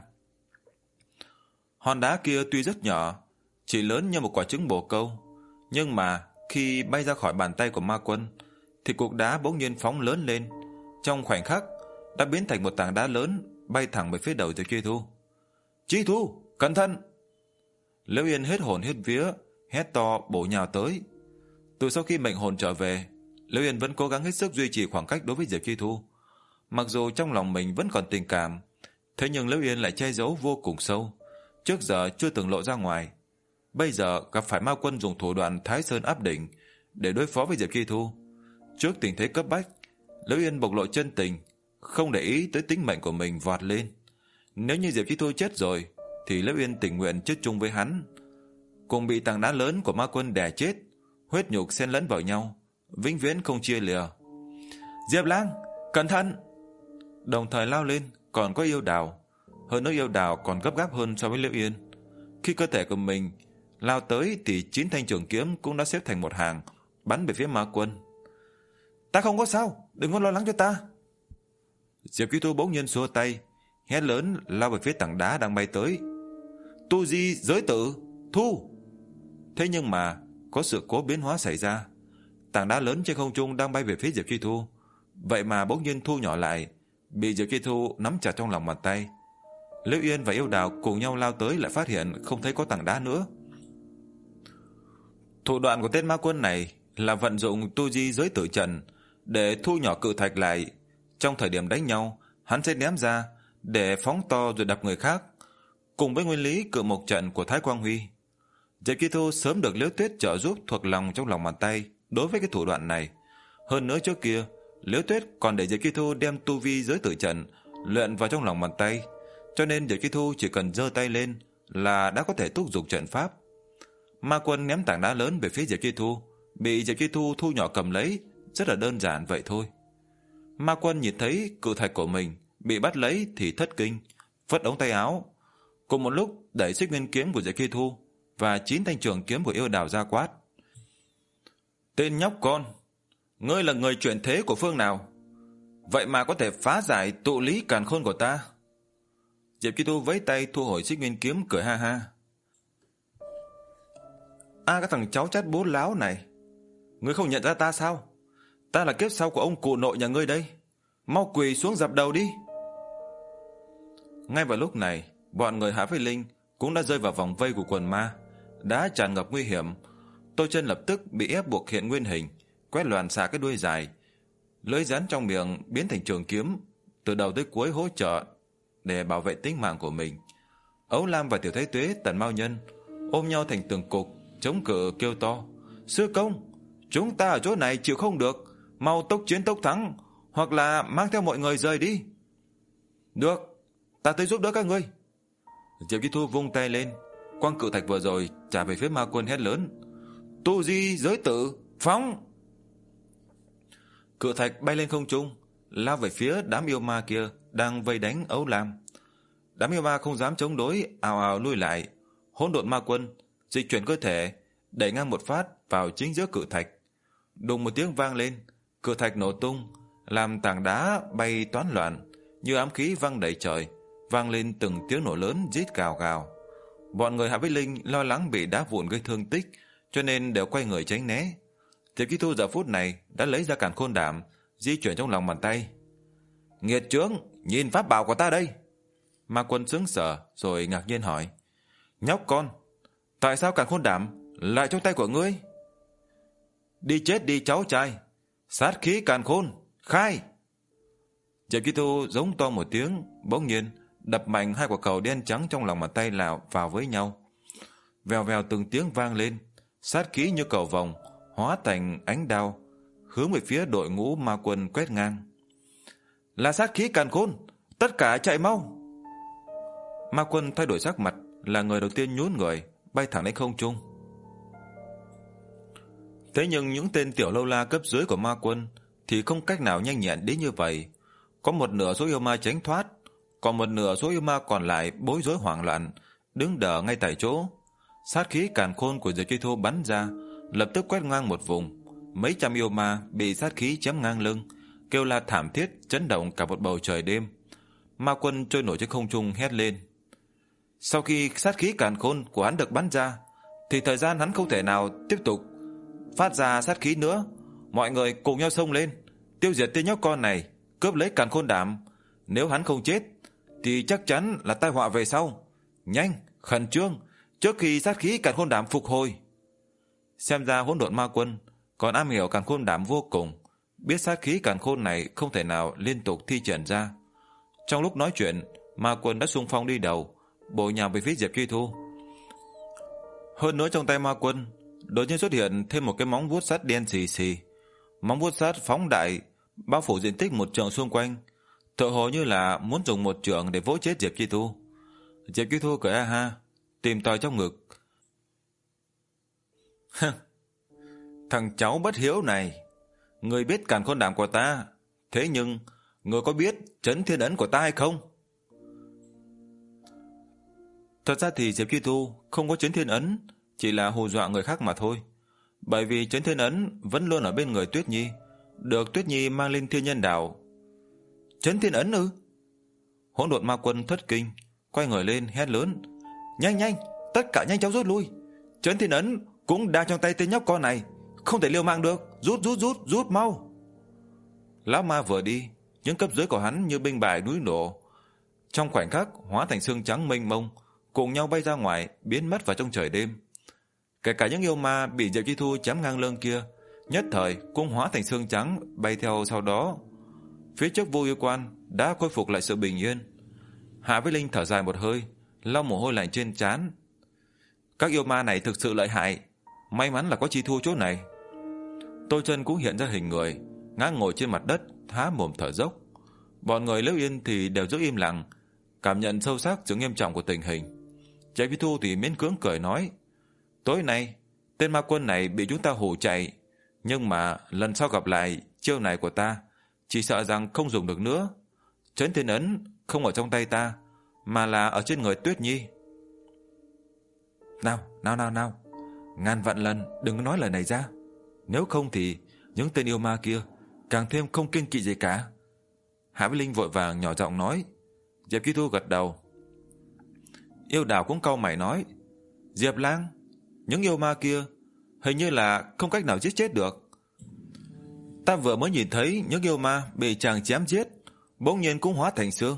Hòn đá kia tuy rất nhỏ, chỉ lớn như một quả trứng bồ câu, nhưng mà khi bay ra khỏi bàn tay của ma quân thì cục đá bỗng nhiên phóng lớn lên, trong khoảnh khắc đã biến thành một tảng đá lớn, bay thẳng về phía đầu Diệp Chi Thu. Chi Thu, cẩn thận! Liễu Yên hết hồn hết vía, hét to bổ nhào tới. Từ sau khi mệnh hồn trở về, Liễu Yên vẫn cố gắng hết sức duy trì khoảng cách đối với Diệp Chi Thu. Mặc dù trong lòng mình vẫn còn tình cảm, thế nhưng Liễu Yên lại che giấu vô cùng sâu, trước giờ chưa từng lộ ra ngoài. Bây giờ gặp phải ma quân dùng thủ đoạn Thái Sơn áp đỉnh để đối phó với Diệp Chi Thu. Trước tình thế cấp bách, Liễu Yên bộc lộ chân tình, không để ý tới tính mệnh của mình vọt lên. Nếu như Diệp Chi Thu chết rồi thì Liễu Yên tình nguyện chết chung với hắn, cùng bị tảng đá lớn của ma quân đè chết, huyết nhục xen lẫn vào nhau, vĩnh viễn không chia lìa. Diệp Lang, cẩn thận! Đồng thời lao lên còn có Yêu Đào, hơn nữa Yêu Đào còn gấp gáp hơn so với Liễu Yên. Khi cơ thể của mình lao tới thì chín thanh trường kiếm cũng đã xếp thành một hàng, bắn về phía ma quân. Ta không có sao, đừng có lo lắng cho ta. Diệp Chi Thu bỗng nhiên xua tay, hét lớn lao về phía tảng đá đang bay tới. Tu di giới tử, thu! Thế nhưng mà có sự cố biến hóa xảy ra. Tảng đá lớn trên không trung đang bay về phía Diệp Chi Thu, vậy mà bỗng nhiên thu nhỏ lại, bị Diệp Chi Thu nắm chặt trong lòng bàn tay. Liễu Yên và Yêu Đào cùng nhau lao tới, lại phát hiện không thấy có tảng đá nữa. Thủ đoạn của tên ma quân này là vận dụng tu di giới tử trận để thu nhỏ cự thạch lại. Trong thời điểm đánh nhau, hắn sẽ ném ra để phóng to rồi đập người khác, cùng với nguyên lý cự mộc trận của Thái Quang Huy. Diệp Chi Thu sớm được Liễu Tuyết trợ giúp thuộc lòng trong lòng bàn tay đối với cái thủ đoạn này. Hơn nữa trước kia, Liễu Tuyết còn để Diệp Chi Thu đem tu vi giới tử trận luyện vào trong lòng bàn tay, cho nên Diệp Chi Thu chỉ cần giơ tay lên là đã có thể thúc giục trận pháp. Ma quân ném tảng đá lớn về phía Diệp Chi Thu, bị Diệp Chi Thu thu nhỏ cầm lấy, rất là đơn giản vậy thôi. Ma quân nhìn thấy cự thạch của mình bị bắt lấy thì thất kinh, phất ống tay áo, cùng một lúc đẩy Xích Nguyên kiếm của Diệp Chi Thu và chín thanh trường kiếm của Yêu Đào ra quát. Tên nhóc con, ngươi là người chuyển thế của phương nào? Vậy mà có thể phá giải tụ lý càn khôn của ta? Diệp Chi Thu vẫy tay thu hồi Xích Nguyên kiếm, cười ha ha. À, cái thằng cháu chát bố láo này, ngươi không nhận ra ta sao? Ta là kiếp sau của ông cụ nội nhà ngươi đây. Mau quỳ xuống dập đầu đi. Ngay vào lúc này, bọn người Hạ với Linh cũng đã rơi vào vòng vây của quần ma, đã tràn ngập nguy hiểm. Tô Chân lập tức bị ép buộc hiện nguyên hình, quét loạn xạ cái đuôi dài, lưỡi rắn trong miệng biến thành trường kiếm, từ đầu tới cuối hỗ trợ để bảo vệ tính mạng của mình. Ấu Lam và Tiểu Thái Tuế, Tần Mao Nhân ôm nhau thành từng cục, chống cự kêu to: "Sư công, chúng ta ở chỗ này chịu không được, mau tốc chiến tốc thắng, hoặc là mang theo mọi người rời đi." "Được, ta tới giúp đỡ các ngươi." Diệp Chi Thu vung tay lên, quang cự thạch vừa rồi trả về phía ma quân hét lớn: "Tu di giới tử, phóng!" Cự thạch bay lên không trung, lao về phía đám yêu ma kia đang vây đánh Ấu Lam. Đám yêu ma không dám chống đối, ào ào lui lại. Hỗn độn ma quân dịch chuyển cơ thể, đẩy ngang một phát vào chính giữa cự thạch. Đùng một tiếng vang lên, cự thạch nổ tung, làm tảng đá bay toán loạn, như ám khí văng đầy trời, vang lên từng tiếng nổ lớn rít gào gào. Bọn người Hạ Vĩ Linh lo lắng bị đá vụn gây thương tích, cho nên đều quay người tránh né. Diệp Chi Thu giờ phút này đã lấy ra càn khôn đảm, di chuyển trong lòng bàn tay. "Nghiệt chướng, nhìn pháp bảo của ta đây." Ma quân sững sờ rồi ngạc nhiên hỏi: "Nhóc con, tại sao càn khôn đảm lại trong tay của ngươi?" "Đi chết đi cháu trai, sát khí càn khôn, khai!" Diệp Chi Thu giống to một tiếng, bỗng nhiên đập mạnh hai quả cầu đen trắng trong lòng bàn tay lạo vào với nhau. Vèo vèo từng tiếng vang lên, sát khí như cầu vồng hóa thành ánh đao, hướng về phía đội ngũ ma quân quét ngang. "Là sát khí càn khôn, tất cả chạy mau!" Ma quân thay đổi sắc mặt, là người đầu tiên nhún người bay thẳng lên không trung. Thế nhưng những tên tiểu lâu la cấp dưới của ma quân thì không cách nào nhanh nhẹn đến như vậy. Có một nửa số yêu ma tránh thoát, còn một nửa số yêu ma còn lại bối rối hoảng loạn, đứng đờ ngay tại chỗ. Sát khí càn khôn của Diệp Chi Thu bắn ra, lập tức quét ngang một vùng. Mấy trăm yêu ma bị sát khí chém ngang lưng, kêu la thảm thiết, chấn động cả một bầu trời đêm. Ma quân trôi nổi trên không trung hét lên. Sau khi sát khí càn khôn của hắn được bắn ra, thì thời gian hắn không thể nào tiếp tục phát ra sát khí nữa. Mọi người cùng nhau xông lên, tiêu diệt tên nhóc con này, cướp lấy càn khôn đảm. Nếu hắn không chết thì chắc chắn là tai họa về sau. Nhanh, khẩn trương, trước khi sát khí càn khôn đảm phục hồi. Xem ra hỗn độn ma quân còn am hiểu càn khôn đảm vô cùng, biết sát khí càn khôn này không thể nào liên tục thi triển ra. Trong lúc nói chuyện, ma quân đã xung phong đi đầu, bổ nhào về phía Diệp Chi Thu. Hơn nữa trong tay ma quân đột nhiên xuất hiện thêm một cái móng vuốt sắt đen xì xì. Móng vuốt sắt phóng đại, bao phủ diện tích một trượng xung quanh, tựa hồ như là muốn dùng một trượng để vỗ chết Diệp Chi Thu. Diệp Chi Thu cười ha ha, tìm tòi trong ngực. "Thằng cháu bất hiếu này, người biết càn khôn đảm của ta, thế nhưng người có biết trấn thiên ấn của ta hay không?" Thật ra thì Diệp Chi Thu không có trấn thiên ấn, chỉ là hù dọa người khác mà thôi. Bởi vì trấn thiên ấn vẫn luôn ở bên người Tuyết Nhi, được Tuyết Nhi mang lên Thiên Nhân Đảo. "Trấn thiên ấn ư?" Hỗn độn ma quân thất kinh, quay người lên hét lớn: "Nhanh nhanh, tất cả nhanh chóng rút lui. Trấn thiên ấn cũng đang trong tay tên nhóc con này, không thể liều mạng được, rút rút rút rút mau." Lão ma vừa đi, những cấp dưới của hắn như binh bại núi đổ, trong khoảnh khắc hóa thành xương trắng mênh mông, cùng nhau bay ra ngoài, biến mất vào trong trời đêm. Kể cả những yêu ma bị Diệp Chi Thu chém ngang lưng kia, nhất thời cũng hóa thành xương trắng bay theo sau đó. Phía trước Vô Yêu Quan đã khôi phục lại sự bình yên. Hạ Vĩ Linh thở dài một hơi, lau mồ hôi lạnh trên trán. Các yêu ma này thực sự lợi hại, may mắn là có Chi Thu chỗ này. Tô Chân cũng hiện ra hình người, ngã ngồi trên mặt đất, há mồm thở dốc. Bọn người Liễu Yên thì đều giữ im lặng, cảm nhận sâu sắc sự nghiêm trọng của tình hình. Diệp Chi Thu thì miễn cưỡng cười nói: "Tối nay tên ma quân này bị chúng ta hù chạy, nhưng mà lần sau gặp lại chiêu này của ta, chỉ sợ rằng không dùng được nữa. Trấn thiên ấn không ở trong tay ta, mà là ở trên người Tuyết Nhi." Nào, nào nào nào, ngàn vạn lần đừng nói lời này ra, nếu không thì những tên yêu ma kia càng thêm không kiêng kỵ gì cả. Hạ Vĩ Linh vội vàng nhỏ giọng nói. Diệp Chi Thu gật đầu. Yêu Đào cũng cau mày nói: "Diệp Lang, những yêu ma kia hình như là không cách nào giết chết được. Ta vừa mới nhìn thấy những yêu ma bị chàng chém giết, bỗng nhiên cũng hóa thành xương.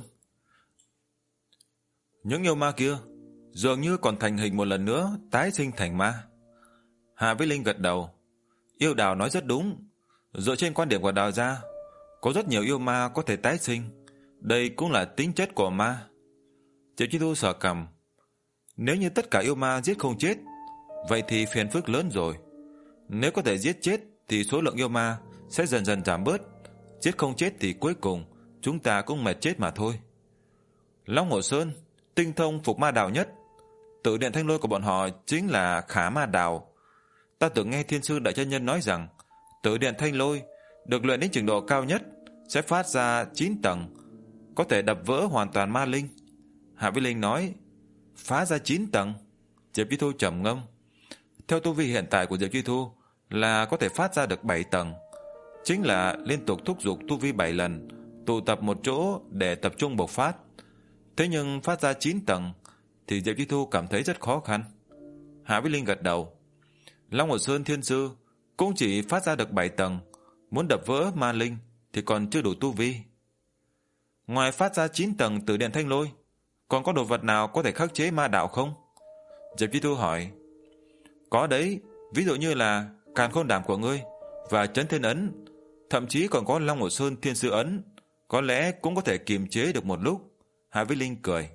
Những yêu ma kia dường như còn thành hình một lần nữa, tái sinh thành ma. Hạ Vĩ Linh gật đầu. Yêu Đào nói rất đúng. Dựa trên quan điểm của Đào gia, có rất nhiều yêu ma có thể tái sinh. Đây cũng là tính chất của ma. Triệu Chi Thu sờ cằm. Nếu như tất cả yêu ma giết không chết, vậy thì phiền phức lớn rồi. Nếu có thể giết chết thì số lượng yêu ma sẽ dần dần giảm bớt. Giết không chết thì cuối cùng chúng ta cũng mệt chết mà thôi. Long Hồ Sơn tinh thông phục ma đạo nhất. Tử điện thanh lôi của bọn họ chính là khả ma đạo. Ta từng nghe Thiên sư Đại Chân Nhân nói rằng tử điện thanh lôi được luyện đến trình độ cao nhất sẽ phát ra chín tầng, có thể đập vỡ hoàn toàn ma linh. Hạ Vĩ Linh nói, phá ra chín tầng. Diệp Chi Thu trầm ngâm. Theo tu vi hiện tại của Diệp Chi Thu là có thể phát ra được bảy tầng, chính là liên tục thúc giục tu vi bảy lần, tụ tập một chỗ để tập trung bộc phát. Thế nhưng phát ra chín tầng thì Diệp Chi Thu cảm thấy rất khó khăn. Hạ Vĩ Linh gật đầu. Long Hồ Sơn Thiên sư cũng chỉ phát ra được bảy tầng, muốn đập vỡ ma linh thì còn chưa đủ tu vi. Ngoài phát ra chín tầng từ điện thanh lôi, còn có đồ vật nào có thể khắc chế ma đạo không? Diệp Chi Thu hỏi. Có đấy, ví dụ như là Càn Khôn Đàm của ngươi và Chấn Thiên Ấn, thậm chí còn có Long Hồ Sơn Thiên sư ấn, có lẽ cũng có thể kiềm chế được một lúc. Hạ Vĩ Linh cười.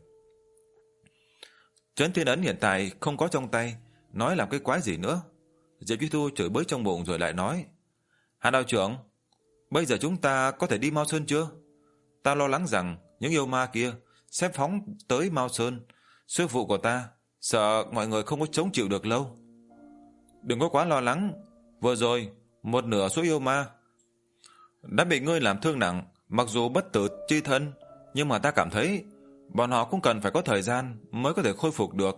Chấn Thiên Ấn hiện tại không có trong tay, nói làm cái quái gì nữa? Diệp Chi Thu chửi bới trong bụng rồi lại nói. Hạ đạo trưởng, bây giờ chúng ta có thể đi Mao Sơn chưa? Ta lo lắng rằng những yêu ma kia sẽ phóng tới Mao Sơn. Sư phụ của ta sợ mọi người không có chống chịu được lâu. Đừng có quá lo lắng. Vừa rồi một nửa số yêu ma đã bị ngươi làm thương nặng. Mặc dù bất tử chi thân, nhưng mà ta cảm thấy bọn họ cũng cần phải có thời gian mới có thể khôi phục được.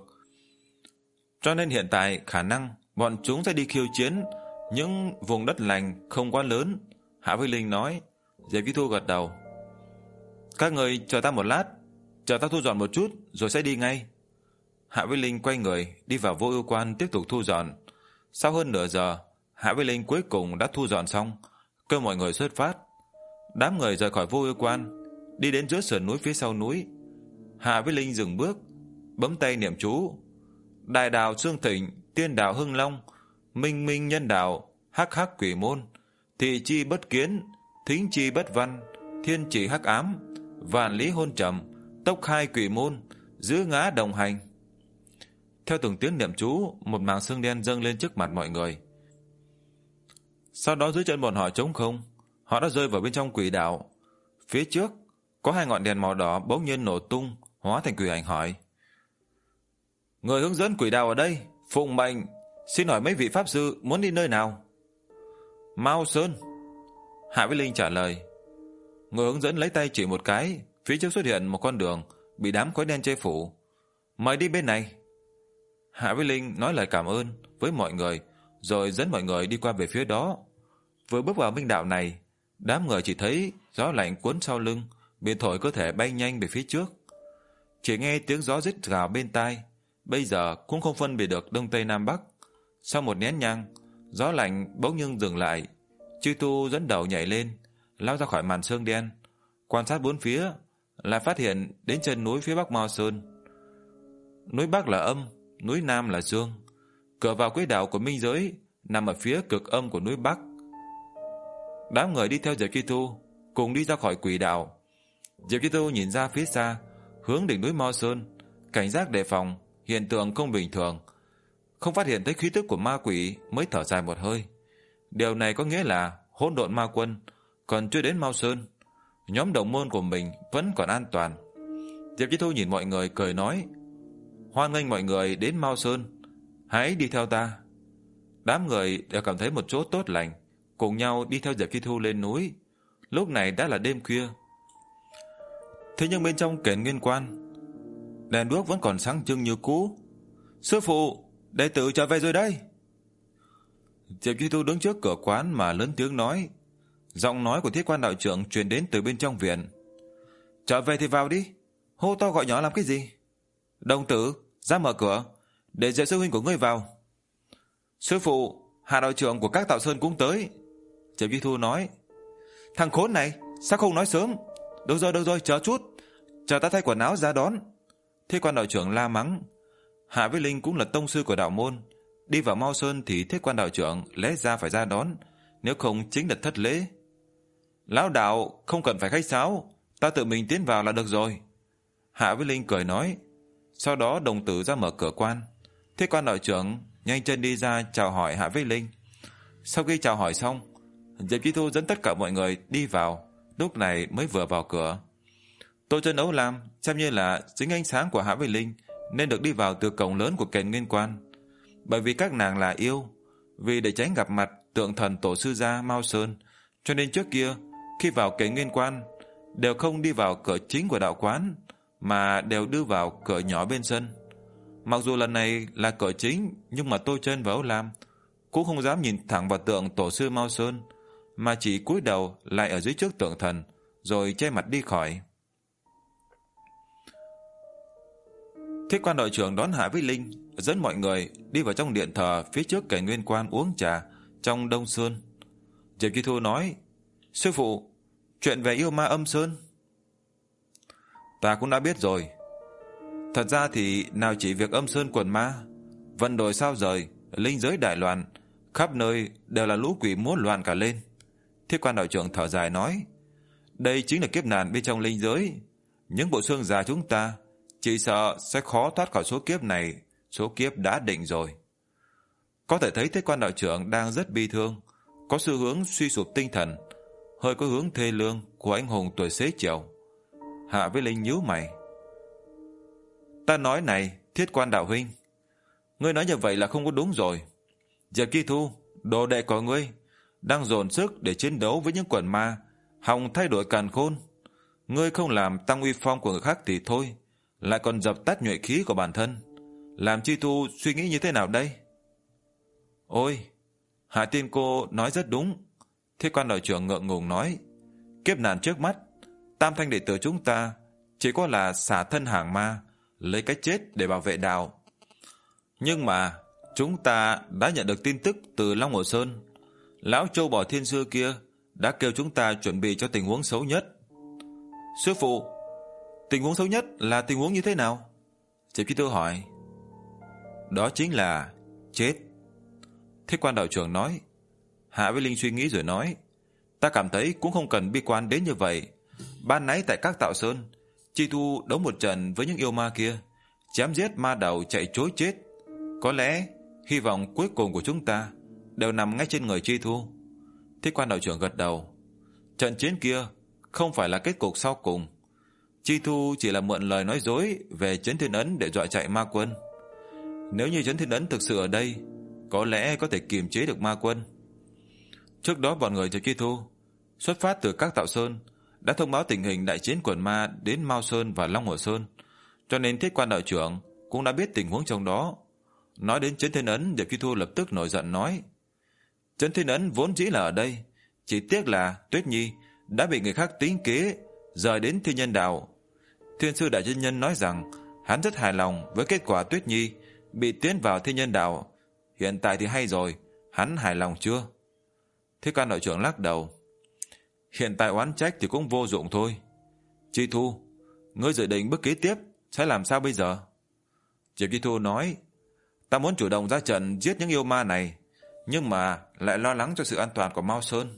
Cho nên hiện tại khả năng bọn chúng sẽ đi khiêu chiến những vùng đất lành không quá lớn. Hạ Vĩ Linh nói. Diệp Chi Thu gật đầu. Các người chờ ta một lát, chờ ta thu dọn một chút rồi sẽ đi ngay. Hạ Vĩ Linh quay người đi vào Vô Ưu Quan tiếp tục thu dọn. Sau hơn nửa giờ, Hạ Vĩ Linh cuối cùng đã thu dọn xong, kêu mọi người xuất phát. Đám người rời khỏi Vô Ưu Quan, đi đến giữa sườn núi phía sau núi. Hạ Vĩ Linh dừng bước, bấm tay niệm chú. Đại đạo Sương Thịnh, Tiên đạo Hưng Long, Minh Minh Nhân đạo, Hắc Hắc Quỷ Môn, Thị chi bất kiến, Thính chi bất văn, Thiên chỉ hắc ám, Vạn lý hôn trầm, Tốc khai quỷ môn, Giữ ngã đồng hành. Theo từng tiếng niệm chú, một mảng xương đen dâng lên trước mặt mọi người. Sau đó dưới chân bọn họ trống không, họ đã rơi vào bên trong quỷ đạo. Phía trước có hai ngọn đèn màu đỏ bỗng nhiên nổ tung, hóa thành quỷ ảnh hỏi. Người hướng dẫn quỷ đạo ở đây, phụng mệnh, xin hỏi mấy vị pháp sư muốn đi nơi nào? Mao Sơn. Hạ Vĩ Linh trả lời. Người hướng dẫn lấy tay chỉ một cái, phía trước xuất hiện một con đường bị đám khói đen che phủ. Mời đi bên này. Hạ Vĩ Linh nói lời cảm ơn với mọi người, rồi dẫn mọi người đi qua về phía đó. Vừa bước vào minh đạo này, đám người chỉ thấy gió lạnh cuốn sau lưng, biển thổi cơ thể bay nhanh về phía trước. Chỉ nghe tiếng gió rít gào bên tai, bây giờ cũng không phân biệt được đông tây nam bắc. Sau một nén nhang, gió lạnh bỗng nhiên dừng lại. Chư tu dẫn đầu nhảy lên, lao ra khỏi màn sương đen, quan sát bốn phía, lại phát hiện đến chân núi phía bắc Mao Sơn. Núi bắc là âm, núi nam là dương. Cửa vào quỹ đạo của minh giới nằm ở phía cực âm của núi bắc. Đám người đi theo Diệp Chi Thu cùng đi ra khỏi quỷ đạo. Diệp Chi Thu nhìn ra phía xa, hướng đỉnh núi Mao Sơn, cảnh giác đề phòng hiện tượng không bình thường. Không phát hiện thấy khí tức của ma quỷ mới thở dài một hơi. Điều này có nghĩa là hỗn độn ma quân còn chưa đến Mao Sơn, nhóm đồng môn của mình vẫn còn an toàn. Diệp Chi Thu nhìn mọi người cười nói, hoan nghênh mọi người đến Mao Sơn, hãy đi theo ta. Đám người đều cảm thấy một chỗ tốt lành, cùng nhau đi theo Diệp Chi Thu lên núi. Lúc này đã là đêm khuya. Thế nhưng bên trong Kền Nguyên Quan, đèn đuốc vẫn còn sáng trưng như cũ. Sư phụ, đệ tử trở về rồi đây. Diệp Chi Thu đứng trước cửa quán mà lớn tiếng nói. Giọng nói của Thiết Quan đạo trưởng truyền đến từ bên trong viện. Trở về thì vào đi, hô to gọi nhỏ làm cái gì? Đồng tử, ra mở cửa, để Diệp sư huynh của ngươi vào. Sư phụ, Hạ đạo trưởng của các Tạo Sơn cũng tới. Diệp Chi Thu nói. Thằng khốn này, sao không nói sớm? Đâu rồi, đâu rồi, chờ chút, chờ ta thay quần áo ra đón. Thiết Quan đạo trưởng la mắng. Hạ Vĩ Linh cũng là tông sư của đạo môn, đi vào Mao Sơn thì Thiết Quan đạo trưởng lẽ ra phải ra đón, nếu không chính là thất lễ. Lão đạo không cần phải khách sáo, ta tự mình tiến vào là được rồi. Hạ Vĩ Linh cười nói. Sau đó đồng tử ra mở cửa quan. Thiết Quan đạo trưởng nhanh chân đi ra chào hỏi Hạ Vĩ Linh. Sau khi chào hỏi xong, Diệp Chi Thu dẫn tất cả mọi người đi vào, lúc này mới vừa vào cửa. Tô Chân Ấu Lam xem như là dính ánh sáng của Hạ Vĩ Linh nên được đi vào từ cổng lớn của Kền Nguyên Quan. Bởi vì các nàng là yêu, vì để tránh gặp mặt tượng thần tổ sư gia Mao Sơn, cho nên trước kia khi vào Kền Nguyên Quan đều không đi vào cửa chính của đạo quán, mà đều đưa vào cửa nhỏ bên sân. Mặc dù lần này là cửa chính, nhưng mà Tô Chân và Ấu Lam cũng không dám nhìn thẳng vào tượng tổ sư Mao Sơn, mà chỉ cúi đầu lại ở dưới trước tượng thần, rồi che mặt đi khỏi. Thiết Quan đội trưởng đón Hạ Vĩ Linh, dẫn mọi người đi vào trong điện thờ phía trước Kền Nguyên Quan uống trà trong Đông Sơn. Diệp Chi Thu nói. Sư phụ, chuyện về yêu ma Âm Sơn ta cũng đã biết rồi. Thật ra thì nào chỉ việc Âm Sơn quần ma, vận đổi sao rời, linh giới đại loạn, khắp nơi đều là lũ quỷ múa loạn cả lên. Thiết Quan đạo trưởng thở dài nói. Đây chính là kiếp nạn bên trong linh giới. Những bộ xương già chúng ta chỉ sợ sẽ khó thoát khỏi số kiếp này. Số kiếp đã định rồi. Có thể thấy Thiết Quan đạo trưởng đang rất bi thương, có xu hướng suy sụp tinh thần, hơi có hướng thê lương của anh hùng tuổi xế chiều. Hạ Vĩ Linh nhíu mày. Ta nói này, Thiết Quan đạo huynh, ngươi nói như vậy là không có đúng rồi. Diệp Chi Thu, đồ đệ của ngươi, đang dồn sức để chiến đấu với những quần ma, hòng thay đổi càn khôn. Ngươi không làm tăng uy phong của người khác thì thôi, lại còn dập tắt nhuệ khí của bản thân. Làm Chi Thu suy nghĩ như thế nào đây? Ôi, Hạ Tiên cô nói rất đúng. Thiết Quan đạo trưởng ngượng ngùng nói. Kiếp nạn trước mắt, tam thanh đệ tử chúng ta chỉ có là xả thân hàng ma, lấy cái chết để bảo vệ đạo. Nhưng mà chúng ta đã nhận được tin tức từ Long Hồ Sơn. Lão Châu Bò Thiên Sư kia đã kêu chúng ta chuẩn bị cho tình huống xấu nhất. Sư phụ, tình huống xấu nhất là tình huống như thế nào? Diệp Chi Thu hỏi. Đó chính là chết. Thiết Quan đạo trưởng nói. Hạ Vĩ Linh suy nghĩ rồi nói. Ta cảm thấy cũng không cần bi quan đến như vậy. Ban nãy tại các Tạo Sơn, Chi Thu đấu một trận với những yêu ma kia, chém giết ma đầu chạy trối chết. Có lẽ hy vọng cuối cùng của chúng ta đều nằm ngay trên người Chi Thu. Thiết Quan đạo trưởng gật đầu. Trận chiến kia không phải là kết cục sau cùng. Chi Thu chỉ là mượn lời nói dối về Chấn Thiên Ấn để dọa chạy ma quân. Nếu như Chấn Thiên Ấn thực sự ở đây, có lẽ có thể kiềm chế được ma quân. Trước đó bọn người Diệp Chi Thu xuất phát từ các Tạo Sơn đã thông báo tình hình đại chiến quần ma đến Mao Sơn và Long Hồ Sơn, cho nên Thiết Quan đạo trưởng cũng đã biết tình huống trong đó. Nói đến Chấn Thiên Ấn, Diệp Chi Thu lập tức nổi giận nói. Chấn Thiên Ấn vốn dĩ là ở đây, chỉ tiếc là Tuyết Nhi đã bị người khác tính kế rời đến Thiên Nhân Đạo. Thiên sư đại chân nhân nói rằng hắn rất hài lòng với kết quả Tuyết Nhi bị tiến vào Thiên Nhân Đạo. Hiện tại thì hay rồi, hắn hài lòng chưa? Thiết Quan đạo trưởng lắc đầu. Hiện tại oán trách thì cũng vô dụng thôi. Chi Thu, ngươi dự định bước kế tiếp sẽ làm sao bây giờ? Diệp Chi Thu nói. Ta muốn chủ động ra trận giết những yêu ma này, nhưng mà lại lo lắng cho sự an toàn của Mao Sơn.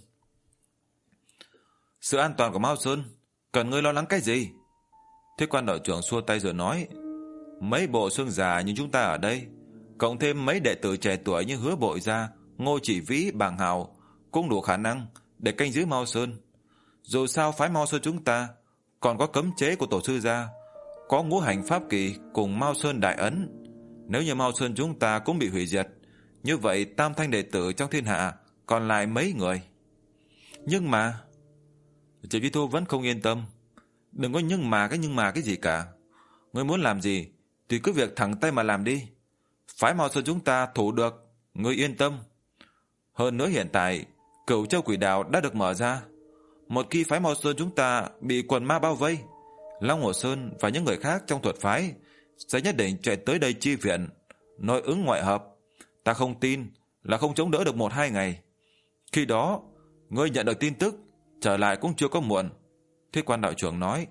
Sự an toàn của Mao Sơn? Cần ngươi lo lắng cái gì? Thiết Quan đạo trưởng xua tay rồi nói. Mấy bộ xương già như chúng ta ở đây, cộng thêm mấy đệ tử trẻ tuổi như Hứa Bội Gia, Ngô Chỉ Vĩ, Bàng Hào, cũng đủ khả năng để canh giữ Mao Sơn. Dù sao phái Mao Sơn chúng ta còn có cấm chế của tổ sư gia, có ngũ hành pháp kỳ cùng Mao Sơn đại ấn. Nếu như Mao Sơn chúng ta cũng bị hủy diệt, như vậy tam thanh đệ tử trong thiên hạ còn lại mấy người? Nhưng mà Diệp Chi Thu vẫn không yên tâm. Đừng có nhưng mà cái nhưng mà cái gì cả. Ngươi muốn làm gì thì cứ việc thẳng tay mà làm đi. Phái Mao Sơn chúng ta thủ được, ngươi yên tâm. Hơn nữa hiện tại Cửu Châu Quỷ Đạo đã được mở ra. Một khi phái Mao Sơn chúng ta bị quần ma bao vây, Long Hồ Sơn và những người khác trong thuật phái sẽ nhất định chạy tới đây chi viện, nội ứng ngoại hợp. Ta không tin là không chống đỡ được một hai ngày. Khi đó, ngươi nhận được tin tức, trở lại cũng chưa có muộn, Thiết Quan đạo trưởng nói.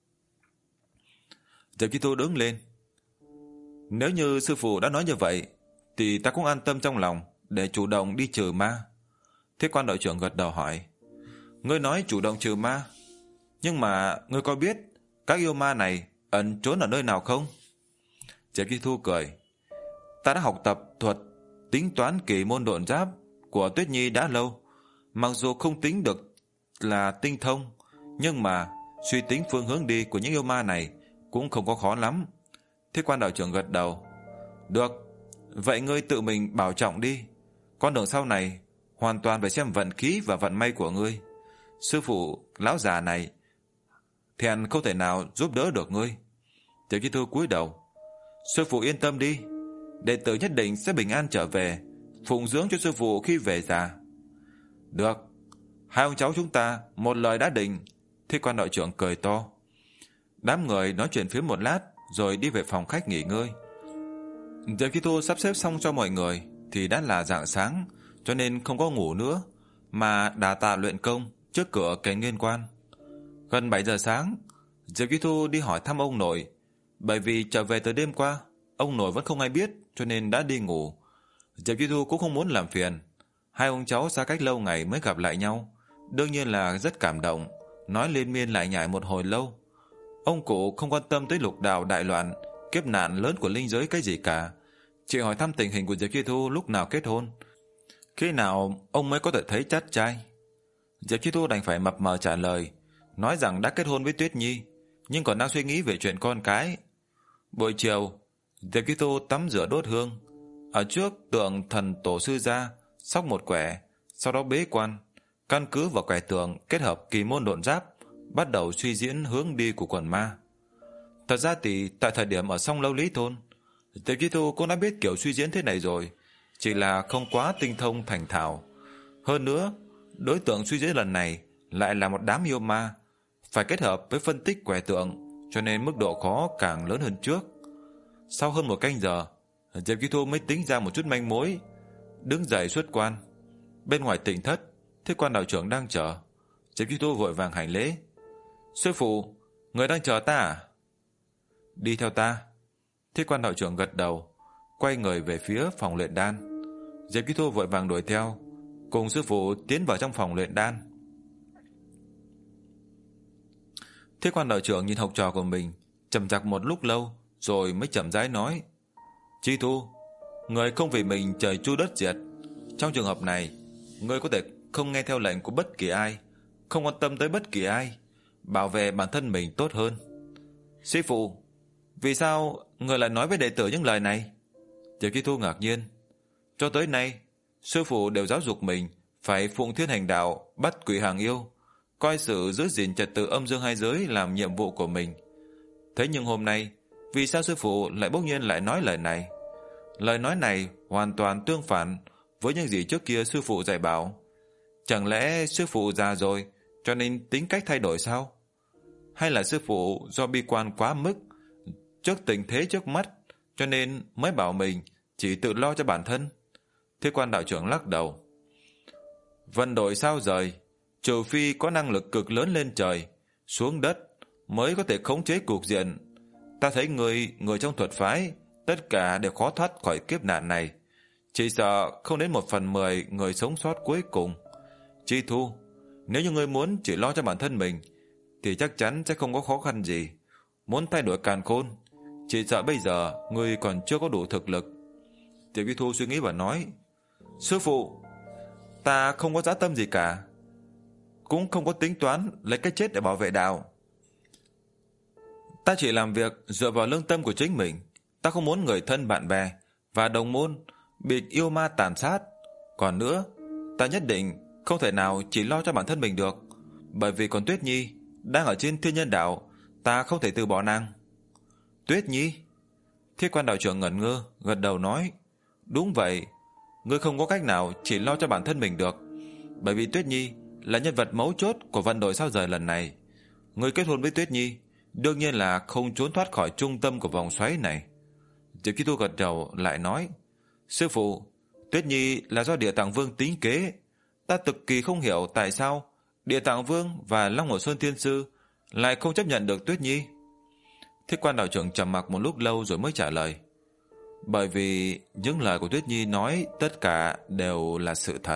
Diệp Chi Thu đứng lên. Nếu như sư phụ đã nói như vậy, thì ta cũng an tâm trong lòng để chủ động đi trừ ma. Thiết Quan đạo trưởng gật đầu hỏi. Ngươi nói chủ động trừ ma, nhưng mà ngươi có biết các yêu ma này ẩn trốn ở nơi nào không? Diệp Chi Thu cười. Ta đã học tập thuật tính toán kỳ môn độn giáp của Tuyết Nhi đã lâu. Mặc dù không tính được là tinh thông, nhưng mà suy tính phương hướng đi của những yêu ma này cũng không có khó lắm. Thiết Quan đạo trưởng gật đầu. Được, vậy ngươi tự mình bảo trọng đi. Con đường sau này hoàn toàn phải xem vận khí và vận may của ngươi. Sư phụ lão già này thẹn không thể nào giúp đỡ được ngươi. Tiểu Chi Thư cúi đầu. Sư phụ yên tâm đi, đệ tử nhất định sẽ bình an trở về, phụng dưỡng cho sư phụ khi về già. Được, hai ông cháu chúng ta một lời đã định. Thiết Quan đạo trưởng cười to. Đám người nói chuyện phía một lát rồi đi về phòng khách nghỉ ngơi. Diệp Chi Thu sắp xếp xong cho mọi người thì đã là rạng sáng, cho nên không có ngủ nữa mà đà tạ luyện công trước cửa Cảnh Nguyên Quan. Gần bảy giờ sáng, Diệp Chi Thu đi hỏi thăm ông nội, bởi vì trở về từ đêm qua, ông nội vẫn không ai biết cho nên đã đi ngủ. Diệp Chi Thu cũng không muốn làm phiền. Hai ông cháu xa cách lâu ngày mới gặp lại nhau, đương nhiên là rất cảm động, nói liên miên lại nhải một hồi lâu. Ông cụ không quan tâm tới lục đạo đại loạn, kiếp nạn lớn của linh giới cái gì cả, chỉ hỏi thăm tình hình của Diệp Chi Thu lúc nào kết hôn, khi nào ông mới có thể thấy chát trai. Diệp Chi Thu đành phải mập mờ trả lời, nói rằng đã kết hôn với Tuyết Nhi, nhưng còn đang suy nghĩ về chuyện con cái. Buổi chiều, Diệp Chi Thu tắm rửa đốt hương, ở trước tượng thần tổ sư gia, xóc một quẻ, sau đó bế quan, căn cứ vào quẻ tượng kết hợp kỳ môn độn giáp, bắt đầu suy diễn hướng đi của quần ma. Thật ra thì tại thời điểm ở Song Lâu Lý Thôn, Diệp Chi Thu cũng đã biết kiểu suy diễn thế này rồi, chỉ là không quá tinh thông thành thạo. Hơn nữa, đối tượng suy diễn lần này lại là một đám yêu ma, phải kết hợp với phân tích quẻ tượng, cho nên mức độ khó càng lớn hơn trước. Sau hơn một canh giờ, Diệp Chi Thu mới tính ra một chút manh mối, đứng dậy xuất quan. Bên ngoài Tịnh thất, Thiết Quan đạo trưởng đang chờ. Diệp Chi Thu vội vàng hành lễ. Sư phụ, người đang chờ ta à? Đi theo ta. Thiết Quan đạo trưởng gật đầu, quay người về phía phòng luyện đan. Diệp Chi Thu vội vàng đuổi theo, cùng sư phụ tiến vào trong phòng luyện đan. Thiết Quan đạo trưởng nhìn học trò của mình, trầm trặc một lúc lâu, rồi mới chậm rãi nói. Chi Thu, người không vì mình trời chu đất diệt. Trong trường hợp này, người có thể không nghe theo lệnh của bất kỳ ai, không quan tâm tới bất kỳ ai, bảo vệ bản thân mình tốt hơn. Sư phụ, vì sao người lại nói với đệ tử những lời này? Diệp Chi Thu ngạc nhiên. Cho tới nay, sư phụ đều giáo dục mình phải phụng thiên hành đạo, bắt quỷ hàng yêu, coi sự giữ gìn trật tự âm dương hai giới làm nhiệm vụ của mình. Thế nhưng hôm nay, vì sao sư phụ lại bỗng nhiên lại nói lời này? Lời nói này hoàn toàn tương phản với những gì trước kia sư phụ dạy bảo. Chẳng lẽ sư phụ già rồi cho nên tính cách thay đổi sao? Hay là sư phụ do bi quan quá mức trước tình thế trước mắt cho nên mới bảo mình chỉ tự lo cho bản thân? Thiết Quan đạo trưởng lắc đầu. Vận đổi sao rời, trừ phi có năng lực cực lớn lên trời, xuống đất mới có thể khống chế cục diện. Ta thấy người người trong thuật phái tất cả đều khó thoát khỏi kiếp nạn này, chỉ sợ không đến một phần mười người sống sót cuối cùng. Chi Thu, nếu như ngươi muốn chỉ lo cho bản thân mình thì chắc chắn sẽ không có khó khăn gì. Muốn thay đổi càn khôn, chỉ sợ bây giờ ngươi còn chưa có đủ thực lực. Tiểu Chi Thu suy nghĩ và nói. Sư phụ, ta không có dã tâm gì cả, cũng không có tính toán lấy cái chết để bảo vệ đạo. Ta chỉ làm việc dựa vào lương tâm của chính mình. Ta không muốn người thân bạn bè và đồng môn bị yêu ma tàn sát. Còn nữa, ta nhất định không thể nào chỉ lo cho bản thân mình được, bởi vì còn Tuyết Nhi đang ở trên thiên nhân đạo, ta không thể từ bỏ nàng. Tuyết Nhi? Thiết Quan đạo trưởng ngẩn ngơ, gật đầu nói. Đúng vậy, ngươi không có cách nào chỉ lo cho bản thân mình được, bởi vì Tuyết Nhi là nhân vật mấu chốt của vận đổi sao rời lần này. Ngươi kết hôn với Tuyết Nhi đương nhiên là không trốn thoát khỏi trung tâm của vòng xoáy này. Diệp Chi Thu gật đầu lại nói. Sư phụ, Tuyết Nhi là do Địa Tạng Vương tính kế. Ta cực kỳ không hiểu tại sao Địa Tạng Vương và Long Hồ Sơn Thiên Sư lại không chấp nhận được Tuyết Nhi. Thiết Quan đạo trưởng trầm mặc một lúc lâu rồi mới trả lời. Bởi vì những lời của Tuyết Nhi nói tất cả đều là sự thật.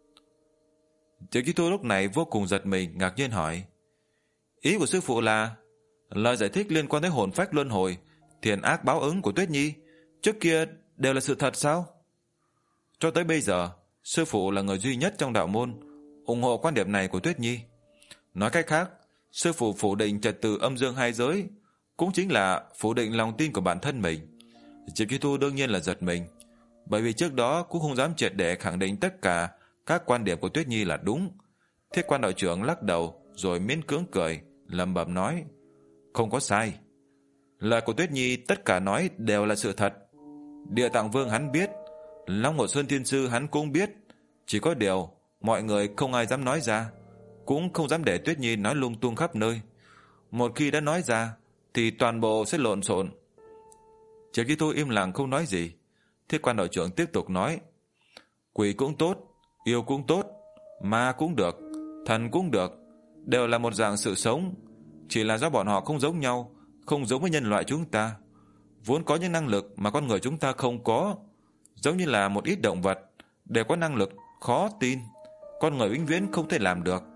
Triệu Chí Thu lúc này vô cùng giật mình, ngạc nhiên hỏi. Ý của sư phụ là lời giải thích liên quan tới hồn phách luân hồi, thiện ác báo ứng của Tuyết Nhi trước kia đều là sự thật sao? Cho tới bây giờ, sư phụ là người duy nhất trong đạo môn ủng hộ quan điểm này của Tuyết Nhi. Nói cách khác, sư phụ phủ định trật tự âm dương hai giới, cũng chính là phủ định lòng tin của bản thân mình. Diệp Chi Thu đương nhiên là giật mình, bởi vì trước đó cũng không dám triệt để khẳng định tất cả các quan điểm của Tuyết Nhi là đúng. Thiết Quan đạo trưởng lắc đầu rồi miễn cưỡng cười, lẩm bẩm nói: không có sai. Lời của Tuyết Nhi tất cả nói đều là sự thật. Địa Tạng Vương hắn biết, Long Hồ Sơn Thiên Sư hắn cũng biết, chỉ có điều mọi người không ai dám nói ra, cũng không dám để Tuyết Nhi nói lung tung khắp nơi. Một khi đã nói ra thì toàn bộ sẽ lộn xộn. Triệu Chí Thu im lặng không nói gì. Thiết Quan đạo trưởng tiếp tục nói: quỷ cũng tốt, yêu cũng tốt, ma cũng được, thần cũng được, đều là một dạng sự sống, chỉ là do bọn họ không giống nhau, không giống với nhân loại chúng ta, vốn có những năng lực mà con người chúng ta không có, giống như là một ít động vật đều có năng lực khó tin, con người vĩnh viễn không thể làm được.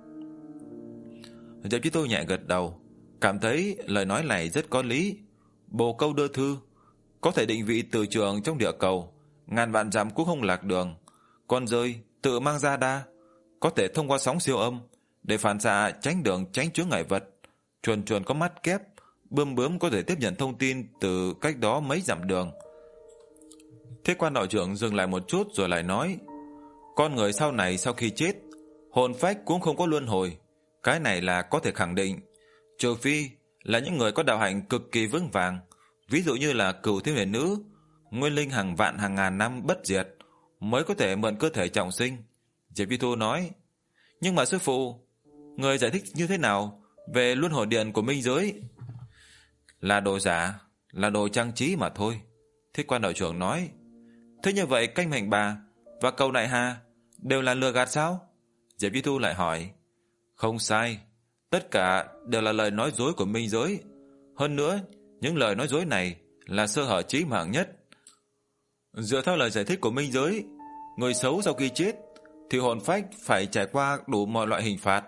Diệp Chí Thu nhẹ gật đầu, cảm thấy lời nói này rất có lý. Bồ câu đưa thư, có thể định vị từ trường trong địa cầu, ngàn vạn dặm cũng không lạc đường. Con rơi tự mang ra đa, có thể thông qua sóng siêu âm để phản xạ tránh đường tránh chướng ngại vật. Chuồn chuồn có mắt kép, bướm bướm có thể tiếp nhận thông tin từ cách đó mấy dặm đường. Thiết Quan đạo trưởng dừng lại một chút rồi lại nói: con người sau này sau khi chết, hồn phách cũng không có luân hồi, cái này là có thể khẳng định, trừ phi là những người có đạo hạnh cực kỳ vững vàng, ví dụ như là Cửu Thiên Huyền Nữ, nguyên linh hàng vạn hàng ngàn năm bất diệt, mới có thể mượn cơ thể trọng sinh. Diệp Vi Thu nói: nhưng mà sư phụ, người giải thích như thế nào về luân hồi điện của minh giới? Là đồ giả, là đồ trang trí mà thôi. Thiết Quan đạo trưởng nói: thế như vậy canh mệnh bà và cầu đại hà đều là lừa gạt sao? Diệp Vi Thu lại hỏi: không sai, tất cả đều là lời nói dối của minh giới. Hơn nữa, những lời nói dối này là sơ hở chí mạng nhất. Dựa theo lời giải thích của minh giới, người xấu sau khi chết thì hồn phách phải trải qua đủ mọi loại hình phạt,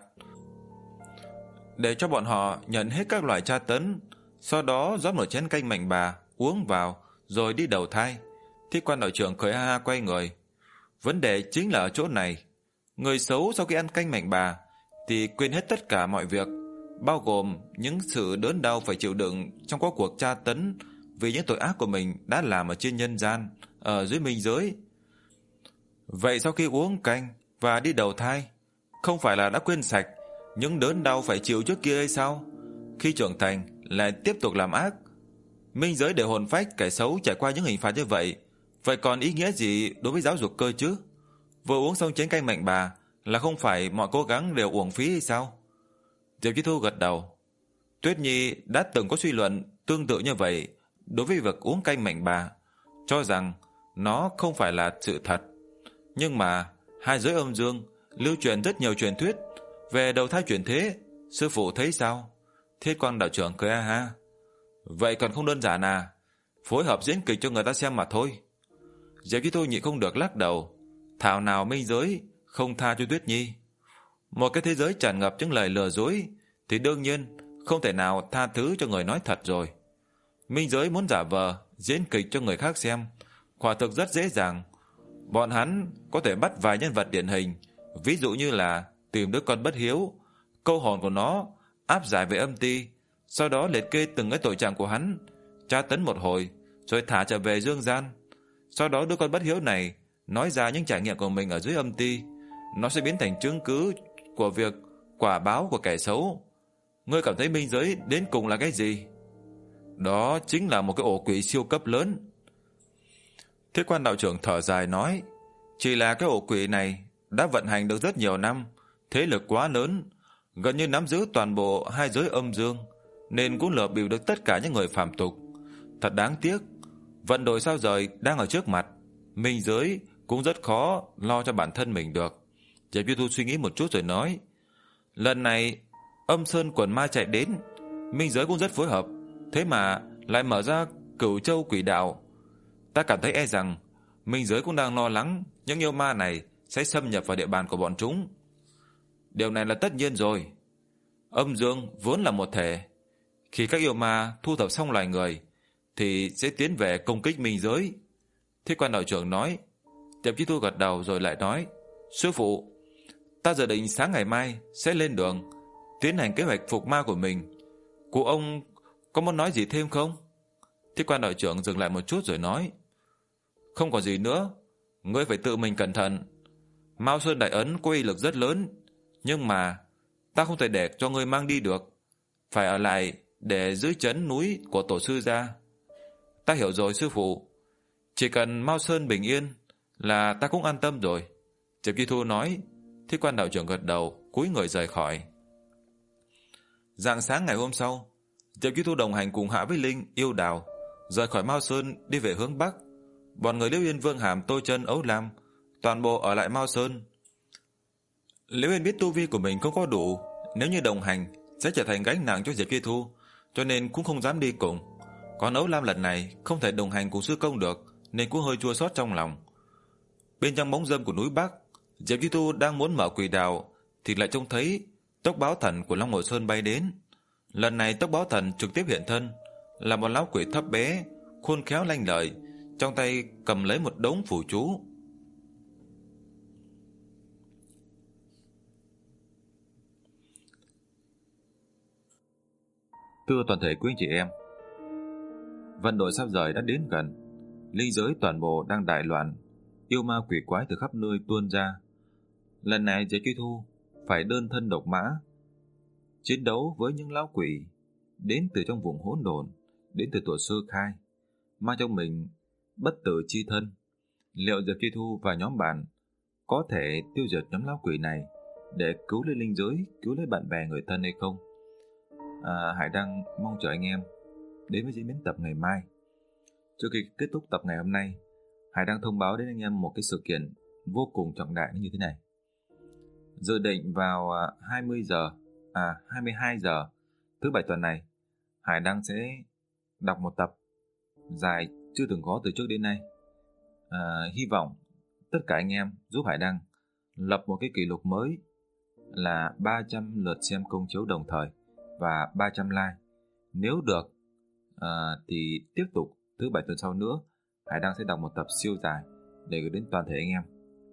để cho bọn họ nhận hết các loại tra tấn, sau đó rót một chén canh mạnh bà uống vào rồi đi đầu thai. Thiết Quan đạo trưởng cười ha ha quay người: vấn đề chính là ở chỗ này. Người xấu sau khi ăn canh mạnh bà thì quên hết tất cả mọi việc, bao gồm những sự đớn đau phải chịu đựng trong các cuộc tra tấn vì những tội ác của mình đã làm ở trên nhân gian, ở dưới minh giới. Vậy sau khi uống canh và đi đầu thai, không phải là đã quên sạch những đớn đau phải chịu trước kia hay sao? Khi trưởng thành lại tiếp tục làm ác. Minh giới để hồn phách kẻ xấu trải qua những hình phạt như vậy, vậy còn ý nghĩa gì đối với giáo dục cơ chứ? Vừa uống xong chén canh mạnh bà là không phải mọi cố gắng đều uổng phí hay sao? Diệp Chí Thu gật đầu. Tuyết Nhi đã từng có suy luận tương tự như vậy đối với việc uống canh mạnh bà, cho rằng nó không phải là sự thật. Nhưng mà hai giới âm dương lưu truyền rất nhiều truyền thuyết về đầu thai chuyển thế, sư phụ thấy sao? Thiết Quan đạo trưởng cười ha ha: vậy còn không đơn giản à, phối hợp diễn kịch cho người ta xem mà thôi. Diệp Chí Thu nhịn không được lắc đầu: thảo nào minh giới không tha cho Tuyết Nhi. Một cái thế giới tràn ngập những lời lừa dối thì đương nhiên không thể nào tha thứ cho người nói thật rồi. Minh giới muốn giả vờ diễn kịch cho người khác xem, quả thực rất dễ dàng. Bọn hắn có thể bắt vài nhân vật điển hình, ví dụ như là tìm đứa con bất hiếu, câu hồn của nó áp giải về âm ti, sau đó liệt kê từng cái tội trạng của hắn, tra tấn một hồi rồi thả trở về dương gian. Sau đó đứa con bất hiếu này nói ra những trải nghiệm của mình ở dưới âm ti, nó sẽ biến thành chứng cứ của việc quả báo của kẻ xấu. Ngươi cảm thấy minh giới đến cùng là cái gì? Đó chính là một cái ổ quỷ siêu cấp lớn. Thiết Quan đạo trưởng thở dài nói: chỉ là cái ổ quỷ này đã vận hành được rất nhiều năm, thế lực quá lớn, gần như nắm giữ toàn bộ hai giới âm dương, nên cũng lừa bịp được tất cả những người phàm tục. Thật đáng tiếc, vận đổi sao rời đang ở trước mặt, minh giới cũng rất khó lo cho bản thân mình được. Diệp Duy Thu suy nghĩ một chút rồi nói, lần này Âm Sơn quần ma chạy đến, minh giới cũng rất phối hợp, thế mà lại mở ra Cửu Châu Quỷ Đạo. Ta cảm thấy e rằng minh giới cũng đang lo lắng những yêu ma này sẽ xâm nhập vào địa bàn của bọn chúng. Điều này là tất nhiên rồi. Âm dương vốn là một thể, khi các yêu ma thu thập xong loài người thì sẽ tiến về công kích minh giới. Thế quan đạo trưởng nói. Diệp Chí Thu gật đầu rồi lại nói, sư phụ, ta dự định sáng ngày mai sẽ lên đường tiến hành kế hoạch phục ma của mình. Cụ ông có muốn nói gì thêm không? Thế quan đạo trưởng dừng lại một chút rồi nói, không có gì nữa, ngươi phải tự mình cẩn thận. Mao Sơn Đại Ấn có uy lực rất lớn, nhưng mà ta không thể để cho ngươi mang đi được, phải ở lại để giữ trấn núi của tổ sư gia. Ta hiểu rồi sư phụ, chỉ cần Mao Sơn bình yên là ta cũng an tâm rồi. Diệp Kỳ Thu nói. Thế quan đạo trưởng gật đầu, cúi người rời khỏi. Rạng sáng ngày hôm sau, Diệp Kỳ Thu đồng hành cùng Hạ với Linh, Yêu Đào rời khỏi Mao Sơn đi về hướng bắc. Bọn người Liễu Yên, Vương Hàm, Tô Chân, Ấu Lam toàn bộ ở lại Mao Sơn. Liễu Yên biết tu vi của mình không có đủ, nếu như đồng hành sẽ trở thành gánh nặng cho Diệp Kỳ Thu, cho nên cũng không dám đi cùng. Còn Ấu Lam lần này không thể đồng hành cùng sư công được, nên cũng hơi chua xót trong lòng. Bên trong bóng râm của núi Bắc, Diệp Duy Tu đang muốn mở quỷ đạo thì lại trông thấy tốc báo thần của Long Hồ Sơn bay đến. Lần này tốc báo thần trực tiếp hiện thân, là một lão quỷ thấp bé, khôn khéo lanh lợi, trong tay cầm lấy một đống phù chú. Thưa toàn thể quý anh chị em, vận đội sắp rời đã đến gần, linh giới toàn bộ đang đại loạn, yêu ma quỷ quái từ khắp nơi tuôn ra. Lần này Diệp Duy Thu phải đơn thân độc mã chiến đấu với những lão quỷ đến từ trong vùng hỗn độn, đến từ tuổi sơ khai, mang trong mình bất tử chi thân. Liệu Diệp Duy Thu và nhóm bạn có thể tiêu diệt nhóm lão quỷ này để cứu lấy linh giới, cứu lấy bạn bè người thân hay không? À, Hải đang mong chờ anh em đến với diễn biến tập ngày mai. Trước khi kết thúc tập ngày hôm nay, Hải đang thông báo đến anh em một cái sự kiện vô cùng trọng đại như thế này. Dự định vào hai mươi giờ, à hai mươi hai giờ thứ bảy tuần này, Hải Đăng sẽ đọc một tập dài chưa từng có từ trước đến nay. À, hy vọng tất cả anh em giúp Hải Đăng lập một cái kỷ lục mới là ba trăm lượt xem công chiếu đồng thời và ba trăm like. Nếu được à, thì tiếp tục thứ bảy tuần sau nữa, Hải Đăng sẽ đọc một tập siêu dài để gửi đến toàn thể anh em.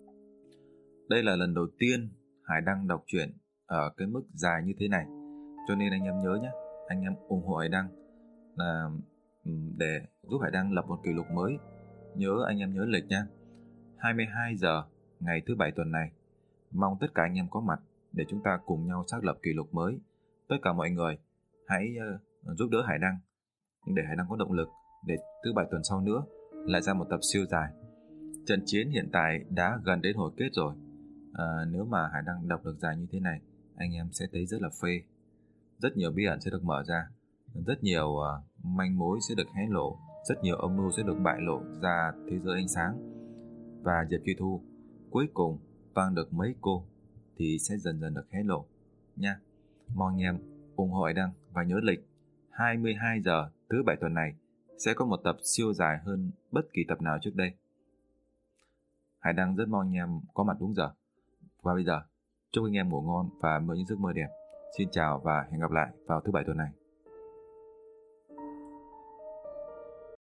Đây là lần đầu tiên Hải Đăng đọc truyện ở cái mức dài như thế này, cho nên anh em nhớ nhé, anh em ủng hộ Hải Đăng là để giúp Hải Đăng lập một kỷ lục mới. Nhớ anh em nhớ lịch nhé, hai mươi hai giờ ngày thứ bảy tuần này. Mong tất cả anh em có mặt để chúng ta cùng nhau xác lập kỷ lục mới. Tất cả mọi người hãy uh, giúp đỡ Hải Đăng để Hải Đăng có động lực để thứ bảy tuần sau nữa lại ra một tập siêu dài. Trận chiến hiện tại đã gần đến hồi kết rồi. À, nếu mà Hải Đăng đọc được dài như thế này, anh em sẽ thấy rất là phê. Rất nhiều bí ẩn sẽ được mở ra, rất nhiều uh, manh mối sẽ được hé lộ, rất nhiều âm mưu sẽ được bại lộ ra thế giới ánh sáng. Và Diệp Duy Thu cuối cùng toang được mấy cô thì sẽ dần dần được hé lộ nha. Mong anh em ủng hộ Hải Đăng và nhớ lịch hai mươi hai giờ thứ bảy tuần này sẽ có một tập siêu dài hơn bất kỳ tập nào trước đây. Hải Đăng rất mong anh em có mặt đúng giờ. Và bây giờ, chúc anh em ngủ ngon và mơ những giấc mơ đẹp. Xin chào và hẹn gặp lại vào thứ bảy tuần này.